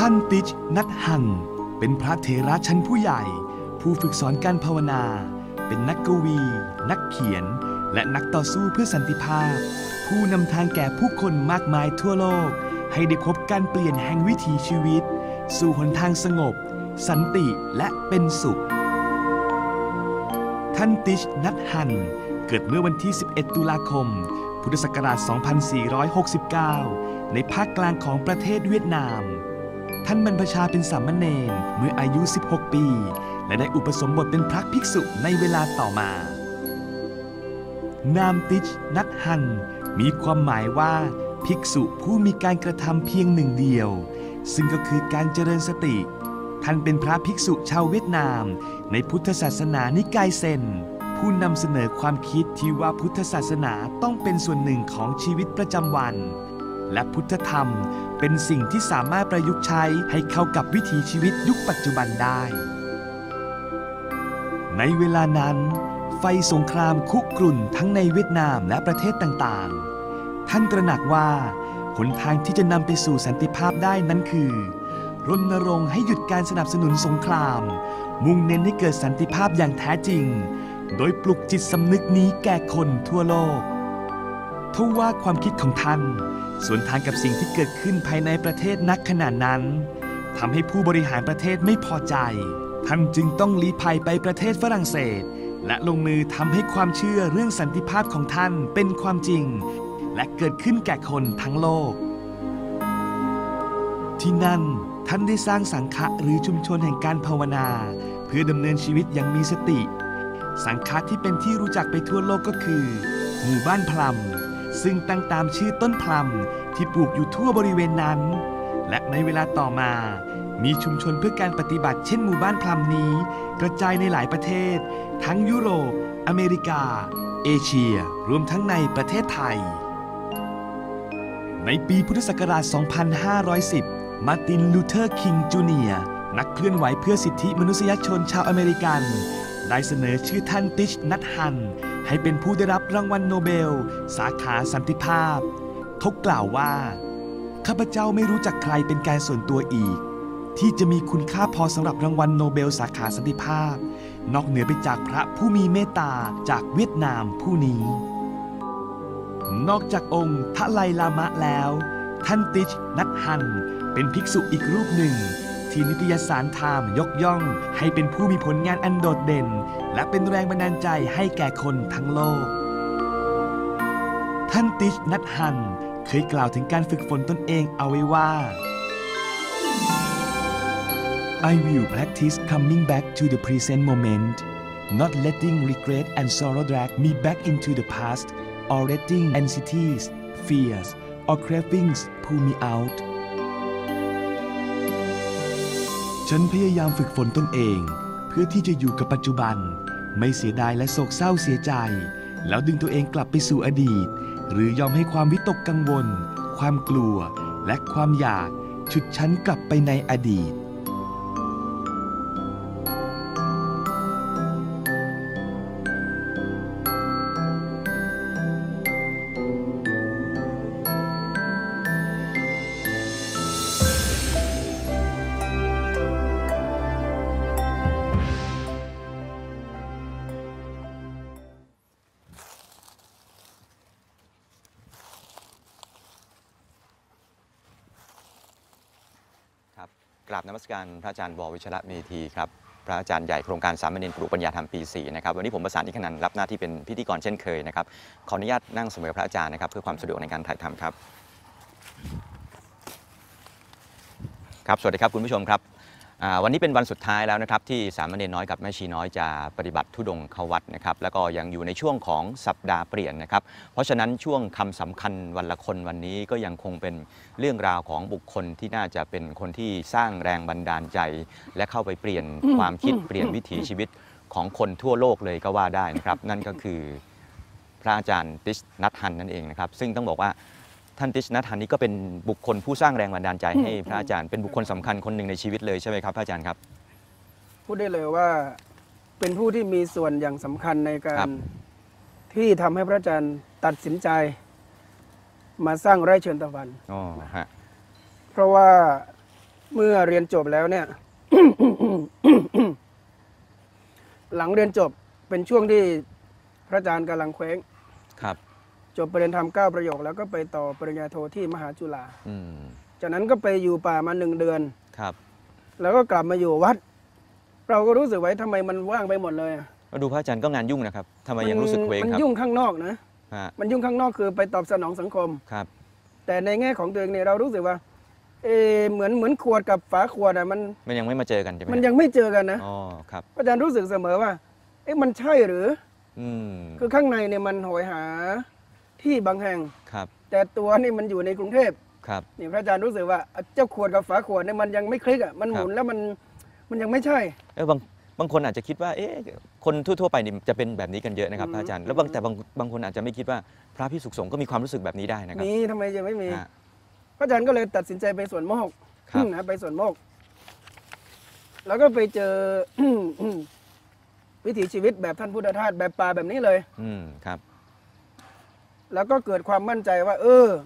านติช นัทฮันเป็นพระเถระชั้นผู้ใหญ่ผู้ฝึกสอนการภาวนาเป็นนักกวี นักเขียนและนักต่อสู้เพื่อสันติภาพผู้นำทางแก่ผู้คนมากมายทั่วโลกให้ได้พบการเปลี่ยนแห่งวิถีชีวิตสู่หนทางสงบสันติและเป็นสุขท่านติช นัทฮันเกิดเมื่อวันที่ 11 ตุลาคม พุทธศักราช 2469 ในภาคกลางของประเทศเวียดนามท่านบรรพชาเป็นสามเณรเมื่ออายุ 16 ปีและได้อุปสมบทเป็นพระภิกษุในเวลาต่อมานามติช นัทฮันมีความหมายว่าภิกษุผู้มีการกระทำเพียงหนึ่งเดียวซึ่งก็คือการเจริญสติท่านเป็นพระภิกษุชาวเวียดนามในพุทธศาสนานิกายเซนผู้นำเสนอความคิดที่ว่าพุทธศาสนาต้องเป็นส่วนหนึ่งของชีวิตประจำวันและพุทธธรรมเป็นสิ่งที่สามารถประยุกต์ใช้ให้เข้ากับวิถีชีวิตยุคปัจจุบันได้ในเวลานั้นไฟสงครามคุกรุ่นทั้งในเวียดนามและประเทศต่างๆท่านตระหนักว่าหนทางที่จะนำไปสู่สันติภาพได้นั้นคือรณรงค์ให้หยุดการสนับสนุนสงครามมุ่งเน้นให้เกิดสันติภาพอย่างแท้จริงโดยปลุกจิตสำนึกนี้แก่คนทั่วโลกทว่าความคิดของท่านสวนทางกับสิ่งที่เกิดขึ้นภายในประเทศนักขณะนั้นทำให้ผู้บริหารประเทศไม่พอใจท่านจึงต้องลี้ภัยไปประเทศฝรั่งเศสและลงมือทำให้ความเชื่อเรื่องสันติภาพของท่านเป็นความจริงและเกิดขึ้นแก่คนทั้งโลกที่นั่นท่านได้สร้างสังฆะหรือชุมชนแห่งการภาวนาเพื่อดำเนินชีวิตอย่างมีสติสังฆะที่เป็นที่รู้จักไปทั่วโลกก็คือหมู่บ้านพลัมซึ่งตั้งตามชื่อต้นพลัมที่ปลูกอยู่ทั่วบริเวณนั้นและในเวลาต่อมามีชุมชนเพื่อการปฏิบัติเช่นหมู่บ้านพลัมนี้กระจายในหลายประเทศทั้งยุโรปอเมริกาเอเชียรวมทั้งในประเทศไทยในปีพุทธศักราช 2510 มาร์ติน ลูเทอร์ คิง จูเนียร์นักเคลื่อนไหวเพื่อสิทธิมนุษยชนชาวอเมริกันได้เสนอชื่อท่านติช นัทฮันให้เป็นผู้ได้รับรางวัลโนเบลสาขาสันติภาพเขากล่าวว่าข้าพเจ้าไม่รู้จักใครเป็นการส่วนตัวอีกที่จะมีคุณค่าพอสำหรับรางวัลโนเบลสาขาสันติภาพนอกเหนือไปจากพระผู้มีเมตตาจากเวียดนามผู้นี้นอกจากองค์ทะไลลามะแล้วท่านติช นัทฮันเป็นภิกษุอีกรูปหนึ่งที่นิตยสารไทม์ยกย่องให้เป็นผู้มีผลงานอันโดดเด่นและเป็นแรงบันดาลใจให้แก่คนทั้งโลกท่านติช นัทฮันเคยกล่าวถึงการฝึกฝนตนเองเอาไว้ว่า I will practice coming back to the present moment not letting regret and sorrow drag me back into the past or letting anxieties fears or cravings pull me outฉันพยายามฝึกฝนตนเองเพื่อที่จะอยู่กับปัจจุบันไม่เสียดายและโศกเศร้าเสียใจแล้วดึงตัวเองกลับไปสู่อดีตหรือยอมให้ความวิตกกังวลความกลัวและความอยากฉุดฉันกลับไปในอดีตกราบนมัสการพระอาจารย์ว.วิชระเมธีครับพระอาจารย์ใหญ่โครงการสามเณรปลูกปัญญาธรรมปี 4นะครับวันนี้ผมประสานอิขนันท์รับหน้าที่เป็นพิธีกรเช่นเคยนะครับขออนุญาตนั่งเสมอพระอาจารย์นะครับเพื่อความสะดวกในการถ่ายทำครับครับสวัสดีครับคุณผู้ชมครับวันนี้เป็นวันสุดท้ายแล้วนะครับที่สามเณรน้อยกับแม่ชีน้อยจะปฏิบัติธุดงค์เข้าวัดนะครับแล้วก็ยังอยู่ในช่วงของสัปดาห์เปลี่ยนนะครับเพราะฉะนั้นช่วงคำสำคัญวันละคนวันนี้ก็ยังคงเป็นเรื่องราวของบุคคลที่น่าจะเป็นคนที่สร้างแรงบันดาลใจและเข้าไปเปลี่ยนความคิดเปลี่ยนวิถีชีวิตของคนทั่วโลกเลยก็ว่าได้นะครับนั่นก็คือพระอาจารย์ติช นัทฮันนั่นเองนะครับซึ่งต้องบอกว่าท่านติช นัทฮันนี้ก็เป็นบุคคลผู้สร้างแรงบันดาลใจให้พระอาจารย์เป็นบุคคลสำคัญคนหนึ่งในชีวิตเลยใช่ไหมครับพระอาจารย์ครับพูดได้เลยว่าเป็นผู้ที่มีส่วนอย่างสำคัญในการที่ทำให้พระอาจารย์ตัดสินใจมาสร้างไร่เชิญตะวันเพราะว่าเมื่อเรียนจบแล้วเนี่ย หลังเรียนจบเป็นช่วงที่พระอาจารย์กำลังเคว้งครับจบปริญญาธรรม9 ประโยคแล้วก็ไปต่อปริญญาโทที่มหาจุฬาอืมจากนั้นก็ไปอยู่ป่ามา1 เดือนครับแล้วก็กลับมาอยู่วัด เราก็รู้สึกไว้ทำไมมันว่างไปหมดเลยอะมาดูพระอาจารย์ก็งานยุ่งนะครับทำไมยังรู้สึกเคว้งมันครับยุ่งข้างนอกนะฮะมันยุ่งข้างนอกคือไปตอบสนองสังคมครับแต่ในแง่ของตัวเองเนี่ยเรารู้สึกว่าเหมือนขวดกับฝาขวดอะมันมันยังไม่มาเจอกันใช่ไหมมันยังไม่เจอกันนะอ๋อครับอาจารย์รู้สึกเสมอว่ามันใช่หรืออืมคือข้างในเนี่ยมันโหยหาที่บางแห่งครับแต่ตัวนี่มันอยู่ในกรุงเทพครับนี่พระอาจารย์รู้สึกว่าเจ้าขวดกับฝาขวดเนี่ยมันยังไม่คลิกอ่ะมันหมุนแล้วมันยังไม่ใช่บางคนอาจจะคิดว่าคนทั่วๆไปนี่จะเป็นแบบนี้กันเยอะนะครับพระอาจารย์แล้วแต่บางคนอาจจะไม่คิดว่าพระภิกษุสงฆ์ก็มีความรู้สึกแบบนี้ได้นะครับนี่ทำไมจะไม่มีฮะพระอาจารย์ก็เลยตัดสินใจไปสวนโมกครับนะไปสวนโมก แล้วก็ไปเจอ วิถีชีวิตแบบท่านพุทธทาสแบบป่าแบบนี้เลยอืมครับแล้วก็เกิดความมั่นใจว่า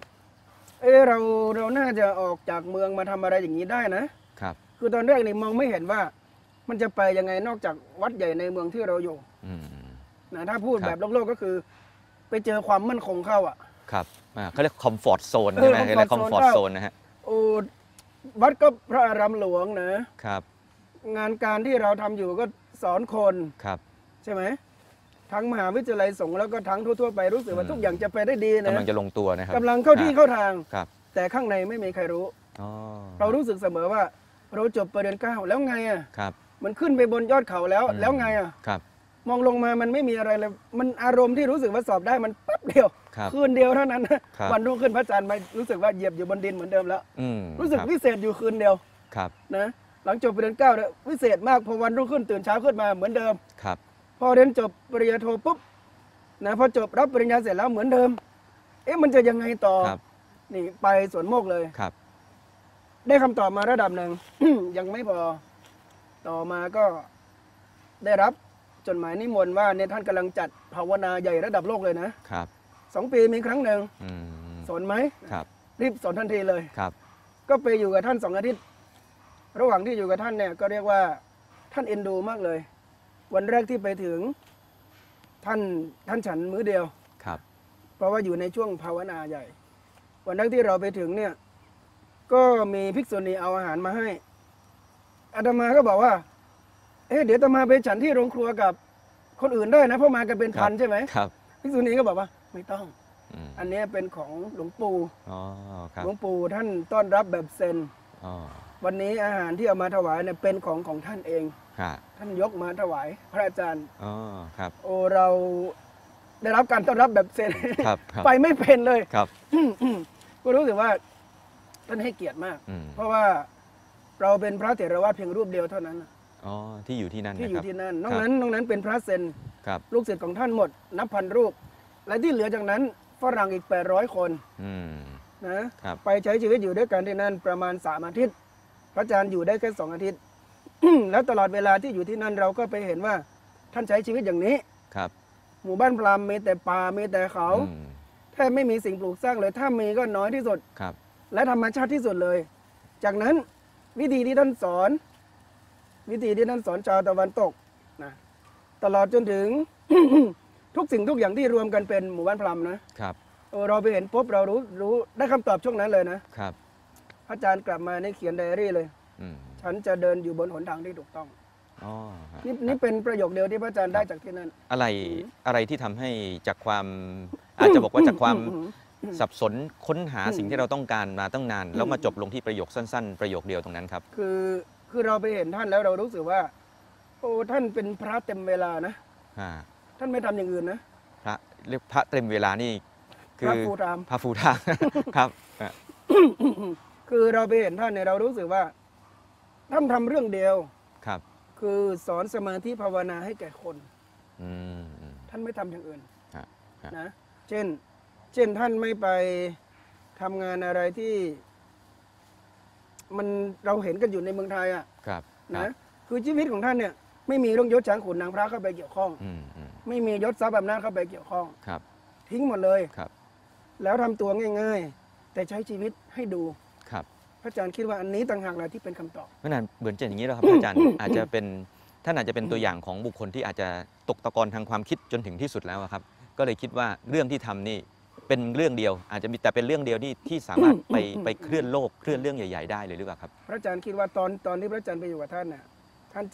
เราน่าจะออกจากเมืองมาทำอะไรอย่างนี้ได้นะครับ คือตอนแรกนี่มองไม่เห็นว่า มันจะไปยังไงนอกจากวัดใหญ่ในเมืองที่เราอยู่อืมนะถ้าพูดครับแบบโลกก็คือ ไปเจอความมั่นคงเข้าอ่ะครับเขาเรียกคอมฟอร์ตโซนใช่ไหม comfort เรียกคอมฟอร์ต zone โซนนะฮะโอ้วัดก็พระอารามหลวงนะครับงานการที่เราทำอยู่ก็สอนคนครับใช่ไหมทั้งมหาวิทยาลัยสงฆ์แล้วก็ทั้งทั่วๆไปรู้สึกว่าทุกอย่างจะไปได้ดีนะกำลังจะลงตัวนะครับกำลังเข้าที่เข้าทางครับแต่ข้างในไม่มีใครรู้อ๋อเรารู้สึกเสมอว่า เราจบปริญญา9แล้วไงอ่ะครับมันขึ้นไปบนยอดเขาแล้วแล้วไงอ่ะครับมองลงมามันไม่มีอะไรเลยมันอารมณ์ที่รู้สึกว่าสอบได้มันแป๊บเดียวครับคืนเดียวเท่านั้นนะครับ วันรุ่งขึ้นพระอาจารย์มารู้สึกว่าเหยียบอยู่บนดินเหมือนเดิมแล้วอืมรู้สึกคบวิเศษอยู่คืนเดียวครับนะหลังจบปริญญา9เนี่ยวิเศษมากพอวันรุ่งขึ้นตื่นเช้าขึ้นมาเหมือนเดิมครับพอเรียนจบปริญญาโทปุ๊บนะพอจบรับปริญญาเสร็จแล้วเหมือนเดิม มันจะยังไงต่อครับนี่ไปสวนโมกเลยครับได้คำตอบมาระดับหนึ่ง ยังไม่พอต่อมาก็ได้รับจดหมายนิมนต์ว่าเนี่ยท่านกำลังจัดภาวนาใหญ่ระดับโลกเลยนะครับ 2 ปีมีครั้งหนึ่งอืมสนไหมครับรีบสนทันทีเลยครับก็ไปอยู่กับท่าน2 อาทิตย์ ระหว่างที่อยู่กับท่านเนี่ยก็เรียกว่าท่านเอ็นดูมากเลย วันแรกที่ไปถึงท่านฉันมื้อเดียวครับเพราะว่าอยู่ในช่วงภาวนาใหญ่ วันแรกที่เราไปถึงเนี่ย ก็มีภิกษุณีเอาอาหารมาให้อาตมาก็บอกว่าเดี๋ยวอาตมาไปฉันที่โรงครัวกับคนอื่นได้นะเพราะมากันเป็นพันใช่ไหมครับภิกษุณีก็บอกว่าไม่ต้องอืมอันนี้เป็นของหลวงปู่อ๋อครับหลวงปู่ท่านต้อนรับแบบเซนอ๋อวันนี้อาหารที่เอามาถวายเนี่ยเป็นของท่านเองครับท่านยกมาถวายพระอาจารย์อ๋อครับโอ้เราได้รับการต้อนรับแบบเซนครับครับไปไม่เป็นเลยครับก็รู้สึกว่าท่านให้เกียรติมากอืมเพราะว่าเราเป็นพระเถรวาทเพียงรูปเดียวเท่านั้นอ๋อที่อยู่ที่นั่นที่นะอคยู่รับที่นั่นนคอรักบนั้นเป็นพระเซนครับลูกศิษย์ของท่านหมด นับพันรูป และที่เหลือจากนั้นฝรั่งอีก800 คนอืมนะครับ ไปใช้ชีวิตอยู่ด้วยกันที่นั่นประมาณ3 อาทิตย์ พระอาจารย์อยู่ได้แค่2 อาทิตย์ แล้วตลอดเวลาที่อยู่ที่นั่นเราก็ไปเห็นว่าท่านใช้ชีวิตอย่างนี้ครับหมู่บ้านพราหมณ์มีแต่ป่ามีแต่เขาอืมแทบไม่มีสิ่งปลูกสร้างเลยถ้ามีก็น้อยที่สุดครับและธรรมชาติที่สุดเลย จากนั้นวิธีที่ท่านสอน วิธีที่ท่านสอนชาวตะวันตกนะตลอดจนถึง ทุกสิ่งทุกอย่างที่รวมกันเป็นหมู่บ้านพราหมณ์นะครับ เราไปเห็นปุ๊บเรารู้ได้คำตอบช่วงนั้นเลยนะครับ พระอาจารย์กลับมาในเขียนไดอารี่เลยอืมฉันจะเดินอยู่บนหนทางที่ถูกต้องอ๋อครับนี่เป็นประโยคเดียวที่พระอาจารย์ได้จากที่นั่นอะไรที่ทำให้จากความอาจจะบอกว่าจากความสับสนค้นหาสิ่งที่เราต้องการมาตั้งนาน แล้วมาจบลงที่ประโยคสั้นๆ ประโยคเดียวตรงนั้นครับคือเราไปเห็นท่านแล้วเรารู้สึกว่า โอ้ท่านเป็นพระเต็มเวลานะอ่าท่านไม่ทำอย่างอื่นนะพระเรียกพระเต็มเวลานี่คืพระอ full time พระฟูทาง ครับอ่ะคือเราไปเห็นท่านเนี่ยเรารู้สึกว่าท่านทำเรื่องเดียวครับคือสอนสมาธิภาวนาให้แก่คนอืมอืมท่านไม่ทำอย่างอื่นฮะฮะนะเช่นท่านไม่ไปทำงานอะไรที่มันเราเห็นกันอยู่ในเมืองไทยอ่ะครับคนะรับคือชีวิตของท่านเนี่ยไม่มีเรื่องยศช้างขุนนางพระเข้าไปเกี่ยวข้องอืมอืมไม่มียศทรัพย์อำนาจเข้าไปเกี่ยวข้องครับทิ้งหมดเลยครับแล้วทำตัวง่าย ๆ แต่ใช้ชีวิตให้ดูครับพระอาจารย์คิดว่าอันนี้ต่างหากแหละที่เป็นคำตอบเพราะนั้นเหมือนจะอย่างนี้แล้วครับพระอาจารย์ อาจจะเป็นท่านอาจจะเป็นตัวอย่างของบุคคลที่อาจจะตกตะกอนทางความคิดจนถึงที่สุดแล้วอะครับก็เลยคิดว่าเรื่องที่ทำนี่เป็นเรื่องเดียว อาจจะมีแต่เป็นเรื่องเดียวที่สามารถไปเคลื่อนโลกเคลื่อนเรื่องใหญ่ๆได้เลยหรือเปล่าครับพระอาจารย์คิดว่าตอนที่พระอาจารย์ไปอยู่กับท่านน่ะท่าน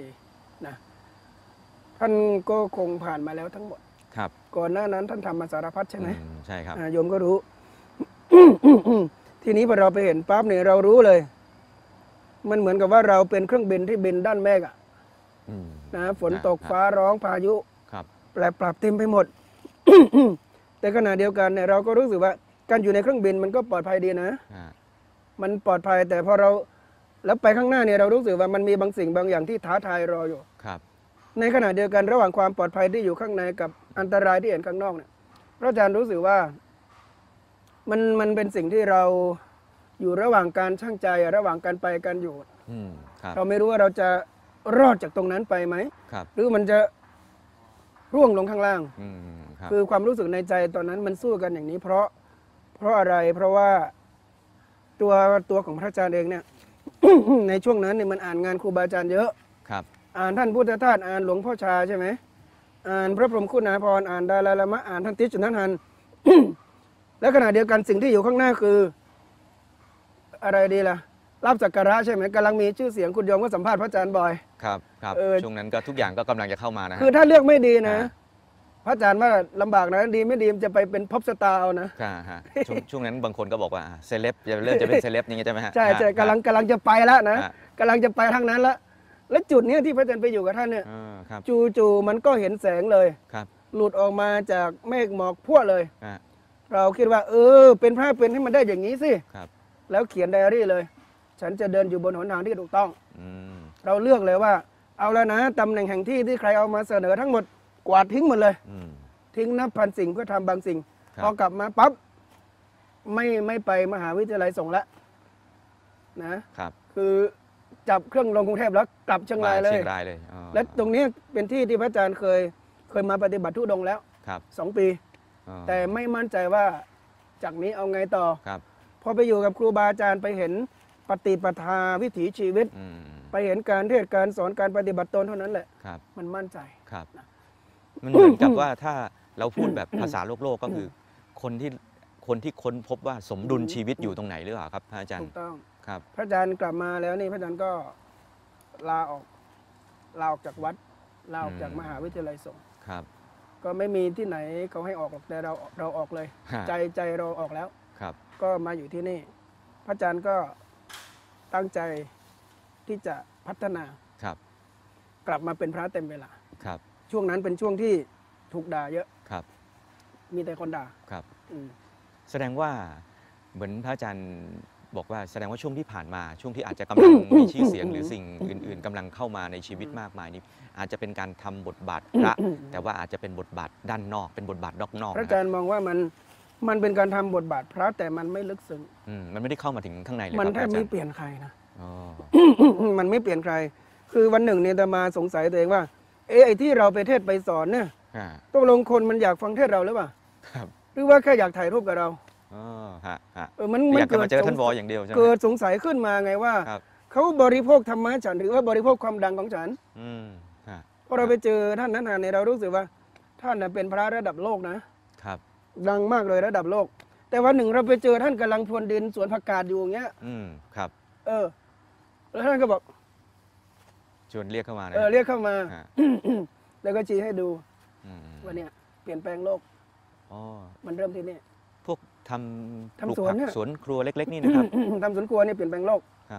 74นะท่านก็คงผ่านมาแล้วทั้งหมดครับก่อนหน้านั้นท่านทำมาสารพัดใช่ไหมใช่ครับโยมก็รู้ ทีนี้พอเราไปเห็นปั๊บเนี่ยเรารู้เลย มันเหมือนกับว่าเราเป็นเครื่องบินที่บินด้านเมฆอะอืมนะฝนตกฟ้าร้องพายุครับแปรปรับเต็มไปหมด แต่ขณะเดียวกันเนี่ยเราก็รู้สึกว่าการอยู่ในเครื่องบินมันก็ปลอดภัยดีนะอ่ามันปลอดภัยแต่พอเราแล้วไปข้างหน้าเนี่ยเรารู้สึกว่ามันมีบางสิ่งบางอย่างที่ท้าทายรออยู่ครับในขณะเดียวกันระหว่างความปลอดภัยที่อยู่ข้างในกับอันตรายที่เห็นข้างนอกเนี่ยพระอาจารย์รู้สึกว่ามันเป็นสิ่งที่เราอยู่ระหว่างการชั่งใจระหว่างการไปการอยู่อืมครับเราไม่รู้ว่าเราจะรอดจากตรงนั้นไปไหมครับหรือมันจะร่วงลงข้างล่างอืมครับคือความรู้สึกในใจตอนนั้นมันสู้กันอย่างนี้ เพราะอะไรเพราะว่าตัวของพระอาจารย์เองเนี่ย ในช่วงนั้นเนี่ยมันอ่านงานครูบาอาจารย์เยอะครับอ่านท่านพุทธทาสอ่านหลวงพ่อชาใช่ไหมอ่านพระพรหมคุณาภรณ์อ่านดาราละมะอ่านท่านติชจุนทัน และขณะเดียวกันสิ่งที่อยู่ข้างหน้าคือ อะไรดีล่ะรับสักการะใช่ไหมกำลังมีชื่อเสียงคุณโยมก็สัมภาษณ์พระอาจารย์บ่อยครับครับเออช่วงนั้นก็ทุกอย่างก็กำลังจะเข้ามานะฮะคือถ้าเลือกไม่ดีนะอ่าพระอาจารย์ว่าลำบากนะดีไม่ดีมันจะไปเป็นพ็อปสตาร์เอานะฮะช่วงนั้นบางคนก็บอกว่าเซเลบจะเริ่มจะเป็นเซเลบอย่างเงี้ยใช่ไหมฮะใช่ฮะกำลังจะไปแล้วนะฮะกำลังจะไปทางนั้นแล้วและจุดเนี้ยที่พระอาจารย์ไปอยู่กับท่านเนี่ยครับจู่ๆมันก็เห็นแสงเลยครับหลุดออกมาจากเมฆหมอกพรวดเลยฮะเราคิดว่า เป็นพระเป็นให้มันได้อย่างนี้สิครับแล้วเขียนไดอารี่เลย ฉันจะเดินอยู่บนหนทางที่ถูกต้องอืมเราเลือกเลยว่า เอาแล้วนะตำแหน่งแห่งที่ที่ใครเอามาเสนอทั้งหมดกวาดทิ้งหมดเลยอืมทิ้งนับพันสิ่งเพื่อทำบางสิ่งครับพอกลับมาปั๊บไม่ไปมหาวิทยาลัยส่งแล้วนะครับ คือจับเครื่องลงกรุงเทพแล้วกลับเชียงรายเลยเชียงรายเลยอ๋อและตรงนี้เป็นที่ที่พระอาจารย์เคยมาปฏิบัติธุดงค์แล้วครับ 2 ปีอ๋อแต่ไม่มั่นใจว่าจากนี้เอาไงต่อครับพอไปอยู่กับครูบาอาจารย์ไปเห็นปฏิปทาวิถีชีวิตอืมไปเห็นการเทศน์การสอนการปฏิบัติตนเท่านั้นแหละครับมันมั่นใจครับมันเหมือนกับว่าถ้าเราพูดแบบภาษาโลกก็คือคนที่ค้นพบว่าสมดุลชีวิตอยู่ตรงไหนหรือเปล่าครับพระอาจารถูย์กต้องครับพระอาจารย์กลับมาแล้วนี่พระอาจารย์ก็ลาออกจากวัดลาออกจากมหาวิทยาลัยสงฆ์ครับก็ไม่มีที่ไหนเขาให้ออกหรอกแต่เราออกเลยฮะใจเราออกแล้วครับก็มาอยู่ที่นี่ พระอาจารย์ก็ตั้งใจที่จะพัฒนาครับกลับมาเป็นพระเต็มเวลาครับช่วงนั้นเป็นช่วงที่ถูกด่าเยอะครับมีแต่คนด่าครับอืมแสดงว่าเหมือนพระอาจารย์บอกว่าแสดงว่าช่วงที่ผ่านมาช่วงที่อาจจะกำลังมีชื่อเสียงหรือสิ่งอื่น ๆกำลังเข้ามาในชีวิตมากมายนี้อาจจะเป็นการทำบทบาทพระ แต่ว่าอาจจะเป็นบทบาทด้านนอกเป็นบทบาทนอกพระๆอาจารย์มองว่ามันเป็นการทำบทบาทพระแต่มันไม่ลึกซึ้งมันไม่ได้เข้ามาถึงข้างในเลยมันครับแทบอาจารไม่ย์เปลี่ยนใครนะอ๋อมันไม่เปลี่ยนใคร คือวันหนึ่งเนี่ยอาตมาสงสัยตัวเองว่า ไอ้ที่เราไปเทศน์ไปสอนเนี่ยอ่าตกลงคนมันอยากฟังเทศน์เราหรือเปล่าครับหรือว่าแค่อยากถ่ายรูปกับเราอ๋อฮะมันอยากจะมาเจอท่านวออย่างเดียวใช่ไหมเกิดสงสัยขึ้นมาไงว่าครับเขาบริโภคธรรมะฉันหรือว่าบริโภคความดังของฉันอืมฮะพอเราไปเจอท่านนั้นเนี่ยเรารู้สึกว่าท่านน่ะเป็นพระระดับโลกนะครับดังมากเลยระดับโลก แต่วันหนึ่งเราไปเจอท่านกำลังพรวนดินสวนผักกาดอยู่อย่างเงี้ยครับแล้วท่านก็บอกชวนเรียกเข้ามานะเรียกเข้ามาฮะแล้วก็ชี้ให้ดูอืมว่าเนี่ยเปลี่ยนแปลงโลกอ๋อมันเริ่มที่นี่พวกทำทำปลูกสวนผักเนี่ยสวนครัวเล็ก ๆ นี่นะครับทำสวนครัวเนี่ยเปลี่ยนแปลงโลกครับ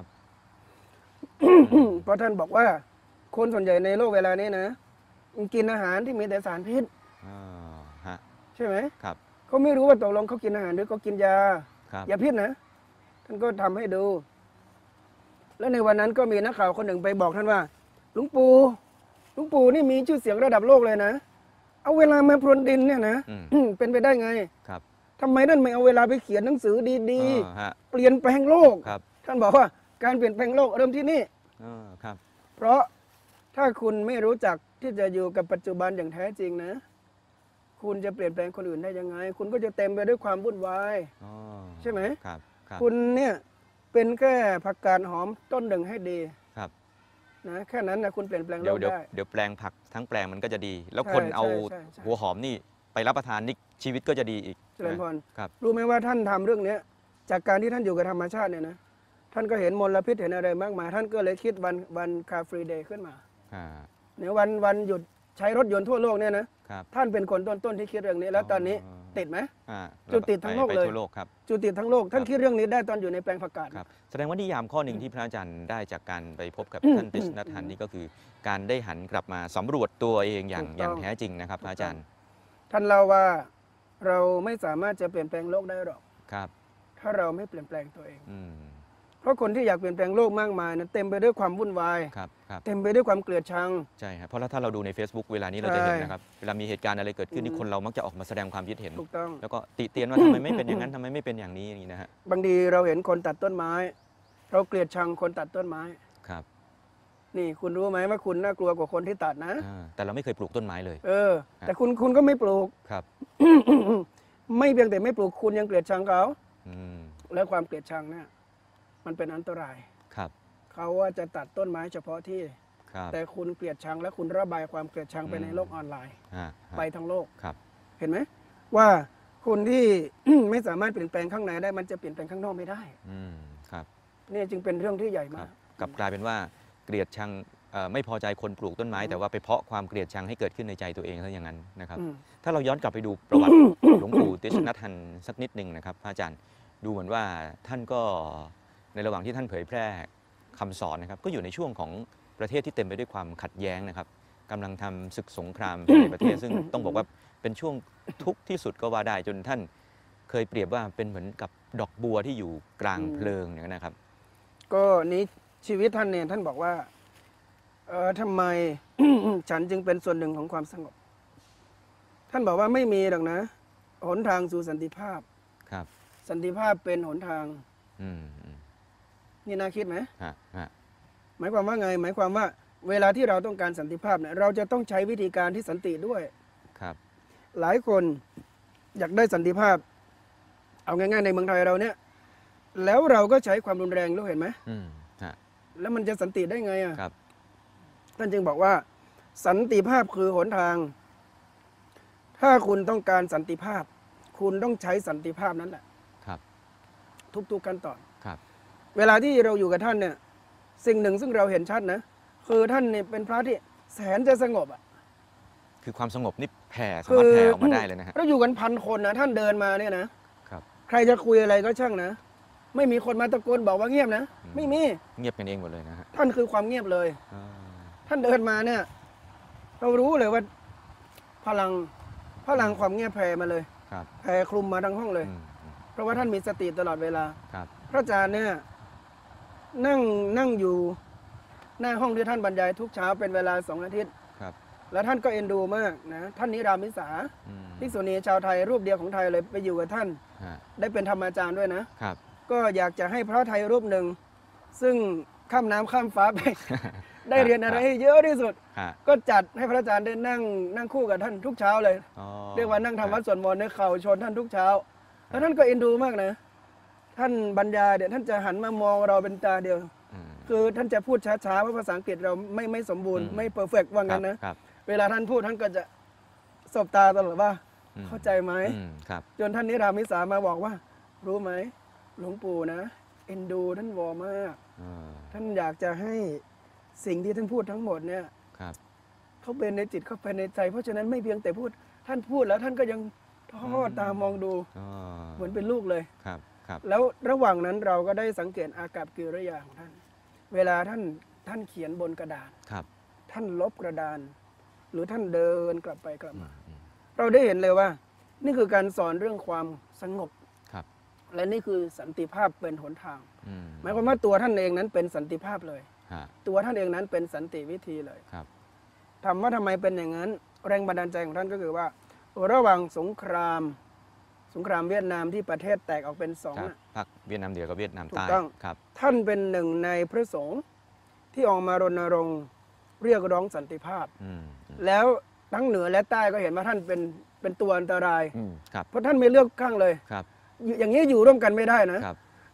เพราะท่านบอกว่าคนส่วนใหญ่ในโลกเวลานี้นะกินอาหารที่มีแต่สารพิษอ๋อฮะใช่ไหมครับเขาไม่รู้ว่าตกลงเขากินอาหารหรือเขากินยาครับยาพิษนะท่านก็ทำให้ดู แล้วในวันนั้นก็มีนักข่าวคนหนึ่งไปบอกท่านว่าหลวงปู่นี่มีชื่อเสียงระดับโลกเลยนะเอาเวลามาพรวนดินเนี่ยนะ เป็นไปได้ไงครับทำไมท่านไม่เอาเวลาไปเขียนหนังสือดีอ๋อฮะๆ เปลี่ยนแปลงโลกครับท่านบอกว่าการเปลี่ยนแปลงโลกเริ่มที่นี่อ๋อครับเพราะถ้าคุณไม่รู้จักที่จะอยู่กับปัจจุบันอย่างแท้จริงนะ คุณจะเปลี่ยนแปลงคนอื่นได้ยังไง คุณก็จะเต็มไปด้วยความวุ่นวายอ๋อใช่ไหมครับ ครับคุณเนี่ยไปเป็นแค่ผักกาดหอมต้นหนึ่งให้ดีครับนะแค่นั้นนะคุณเปลี่ยนแปลงโลเดี๋ยวกเดี๋ยวได้เดี๋ยวแปลงผักทั้งแปลงมันก็จะดี แล้วใช่คนเอาใช่ใช่หัวหอมนี่ไปรับประทานนี่ชีวิตก็จะดีอีกเจริญพรครับรู้ไหมว่าท่านทำเรื่องเนี้ยจากการที่ท่านอยู่กับธรรมชาติเนี่ยนะท่านก็เห็นมลพิษเห็นอะไรมากมายท่านก็เลยคิดวันคาร์ฟรีเดย์ขึ้นมาอ่าเนี่ยวันหยุดใช้รถยนต์ทั่วโลกเนี่ยนะครับ ท่านเป็นคนต้นที่คิดเรื่องนี้ แล้วตอนนี้ติดไหมอ่าจุดติดทั้งโลกเลยไปทั่วโลกครับจุดติดทั้งโลกท่านครับคิดเรื่องนี้ได้ตอนอยู่ในแปลงผักกาดครับแสดงว่านิยามข้อหนึ่งที่พระอาจารย์ได้จากการไปพบกับท่านติชนัทฮันนี่ก็คือ การได้หันกลับมาสำรวจตัวเองอย่างแท้จริงนะครับพระอาจารย์ท่านเล่าว่าเราไม่สามารถจะเปลี่ยนแปลงโลกได้หรอกครับถ้าเราไม่เปลี่ยนแปลงตัวเองอืมเพราะคนที่อยากเปลี่ยนแปลงโลกมากมายนะเต็มไปด้วยความวุ่นวายครับครับเต็มไปด้วยความเกลียดชังใช่ครับเพราะถ้าเราดูใน Facebook เวลานี้เราจะเห็นใช่นะครับเวลามีเหตุการณ์อะไรเกิดขึ้นอืนี่มคนเรามักจะออกมาแสดงความคิดเห็นถูกต้องแล้วก็ติเตียนว่าทำไมไม่เป็นอย่างนั้นทำไมไม่เป็นอย่างนี้อย่างนี้นะฮะบางทีเราเห็นคนตัดต้นไม้ เราเกลียดชังคนตัดต้นไม้ครับนี่คุณรู้ไหมว่าคุณน่ากลัวกว่าคนที่ตัดนะแต่เราไม่เคยปลูกต้นไม้เลยแต่คุณก็ไม่ปลูกครับไม่เพียงแต่ไม่ปลูกคุณยังเกลียดชังเขาอืมแล้วความเกลียดชังเนี่ยมันเป็นอันตรายครับเขาว่าจะตัดต้นไม้เฉพาะที่ครับแต่คุณเกลียดชังและคุณระบายความเกลียดชังไปในโลกออนไลน์อ่าไปทั้งโลกครับเห็นไหมว่าคนที่ ไม่สามารถเปลี่ยนแปลงข้างในได้มันจะเปลี่ยนแปลงข้างนอกไม่ได้อืมครับนี่จึงเป็นเรื่องที่ใหญ่ครัมาบกกลับกลายเป็นว่าเกลียดชังไม่พอใจคนปลูกต้นไม้ แต่ว่าไปเพาะความเกลียดชังให้เกิดขึ้นในใจตัวเองซะอย่างนั้นนะครับอืมถ้าเราย้อนกลับไปดูประวัติ หลวงปู่ติชนัทฮันสักนิดหนึ่งนะครับพระอาจารย์ดูเหมือนว่าท่านก็ในระหว่างที่ท่านเผยแพร่คำสอนนะครับก็อยู่ในช่วงของประเทศที่เต็มไปด้วยความขัดแย้งนะครับกำลังทำศึกสงครามภายในประเทศ ซึ่งต้องบอกว่าเป็นช่วงทุกข์ที่สุดก็ว่าได้จนท่านเคยเปรียบว่าเป็นเหมือนกับดอกบัวที่อยู่กลางเพลิงเนี่ยนะครับก็นี้ชีวิตท่านเนี่ยท่านบอกว่าทำไม ฉันจึงเป็นส่วนหนึ่งของความสงบ ท่านบอกว่าไม่มีหรอกนะหนทางสู่สันติภาพครับสันติภาพเป็นหนทางอืมนี่น่าคิดไหมฮะฮะหมายความว่าไง หมายความว่าเวลาที่เราต้องการสันติภาพเนี่ยเราจะต้องใช้วิธีการที่สันติด้วยครับหลายคนอยากได้สันติภาพ เอาง่ายๆในเมืองไทยเราเนี่ยแล้วเราก็ใช้ความรุนแรงรู้เห็นไหมอืมฮะแล้วมันจะสันติได้ไงอ่ะครับท่านจึงบอกว่า สันติภาพคือหนทาง ถ้าคุณต้องการสันติภาพ คุณต้องใช้สันติภาพนั้นแหละครับทุกๆขั้นตอนครับเวลาที่เราอยู่กับท่านเนี่ย สิ่งหนึ่งซึ่งเราเห็นชัดนะคือท่านเนี่ยเป็นพระที่แสนจะสงบอ่ะคือความสงบนี่แผ่สามารถแผ่ออกมาได้เลยนะฮะเราอยู่กัน1,000 คนนะท่านเดินมาเนี่ยนะครับ ใครจะคุยอะไรก็ช่างนะ ไม่มีคนมาตะโกนบอกว่าเงียบนะ ไม่มีเงียบกันเองหมดเลยนะฮะท่านคือความเงียบเลยอ่าท่านเดินมาเนี่ย เรารู้เลยว่าพลังความเงียบแผ่มาเลยครับแผ่คลุมมาทั้งห้องเลยอืมเพราะว่าท่านมีสติตลอดเวลาครับพระอาจารย์เนี่ยนั่งอยู่หน้าห้องที่ท่านบรรยายทุกเช้าเป็นเวลา2 อาทิตย์ครับแล้วท่านก็เอ็นดูมากนะท่านนิรามิสาอืมภิกษุณีชาวไทยรูปเดียวของไทยเลยไปอยู่กับท่านฮะได้เป็นธรรมอาจารย์ด้วยนะครับก็อยากจะให้พระไทยรูปหนึ่ง ซึ่งข้ามน้ำข้ามฟ้าไป ได้เรียนอะไรให้เยอะที่สุดฮะก็จัดให้พระอาจารย์ได้นั่งคู่กับท่านทุกเช้าเลยอ๋อเรียกว่านั่งทำวัดสวดมนต์ในเข่าชนท่านทุกเช้า แล้วท่านก็เอ็นดูมากนะ ท่านบรรยายเดี๋ยวท่านจะหันมามองเราเป็นตาเดียวอืมคือท่านจะพูดช้าๆเพราะภาษาอังกฤษเราไม่สมบูรณ์อืมไม่เพอร์เฟกต์ว่างั้นนะครับเวลาท่านพูดท่านก็จะสบตาตลอดว่าอืมเข้าใจไหมอืมครับจนท่านนิรามิสามาบอกว่า รู้ไหมหลวงปู่นะเอ็นดูท่านวอมากอ่าท่านอยากจะให้สิ่งที่ท่านพูดทั้งหมดเนี่ยครับเขาเป็นในจิตเขาเป็นในใจ เพราะฉะนั้นไม่เพียงแต่พูดท่านพูดแล้วท่านก็ยังทอดตามองดูอ๋อเหมือนเป็นลูกเลยครับครับแล้วระหว่างนั้นเราก็ได้สังเกตอากับกิริยาของท่าน เวลาท่านเขียนบนกระดาษครับท่านลบกระดาน หรือท่านเดินกลับไปกลับอืมามอืมเราได้เห็นเลยว่า นี่คือการสอนเรื่องความสงบครับและนี่คือสันติภาพเป็นหนทางอืมหมายความว่าตัวท่านเองนั้นเป็นสันติภาพเลยฮะตัวท่านเองนั้นเป็นสันติวิธีเลยครับถามว่าทำไมเป็นอย่างนั้น แรงบันดาลใจของท่านก็คือว่า ระหว่างสงครามเวียดนามที่ประเทศแตกออกเป็นสองครับน่ะภาคเวียดนามเหนือกับเวียดนามถูใต้กต้องครับท่านเป็นหนึ่งในพระสงฆ์ที่ออกมารณรงค์เรียกร้องสันติภาพอืมอืมแล้วทั้งเหนือและใต้ก็เห็นว่าท่านเป็นตัวอันตรายอืมครับเพราะท่านไม่เลือกข้างเลยครับอย่างนี้อยู่ร่วมกันไม่ได้นะครับ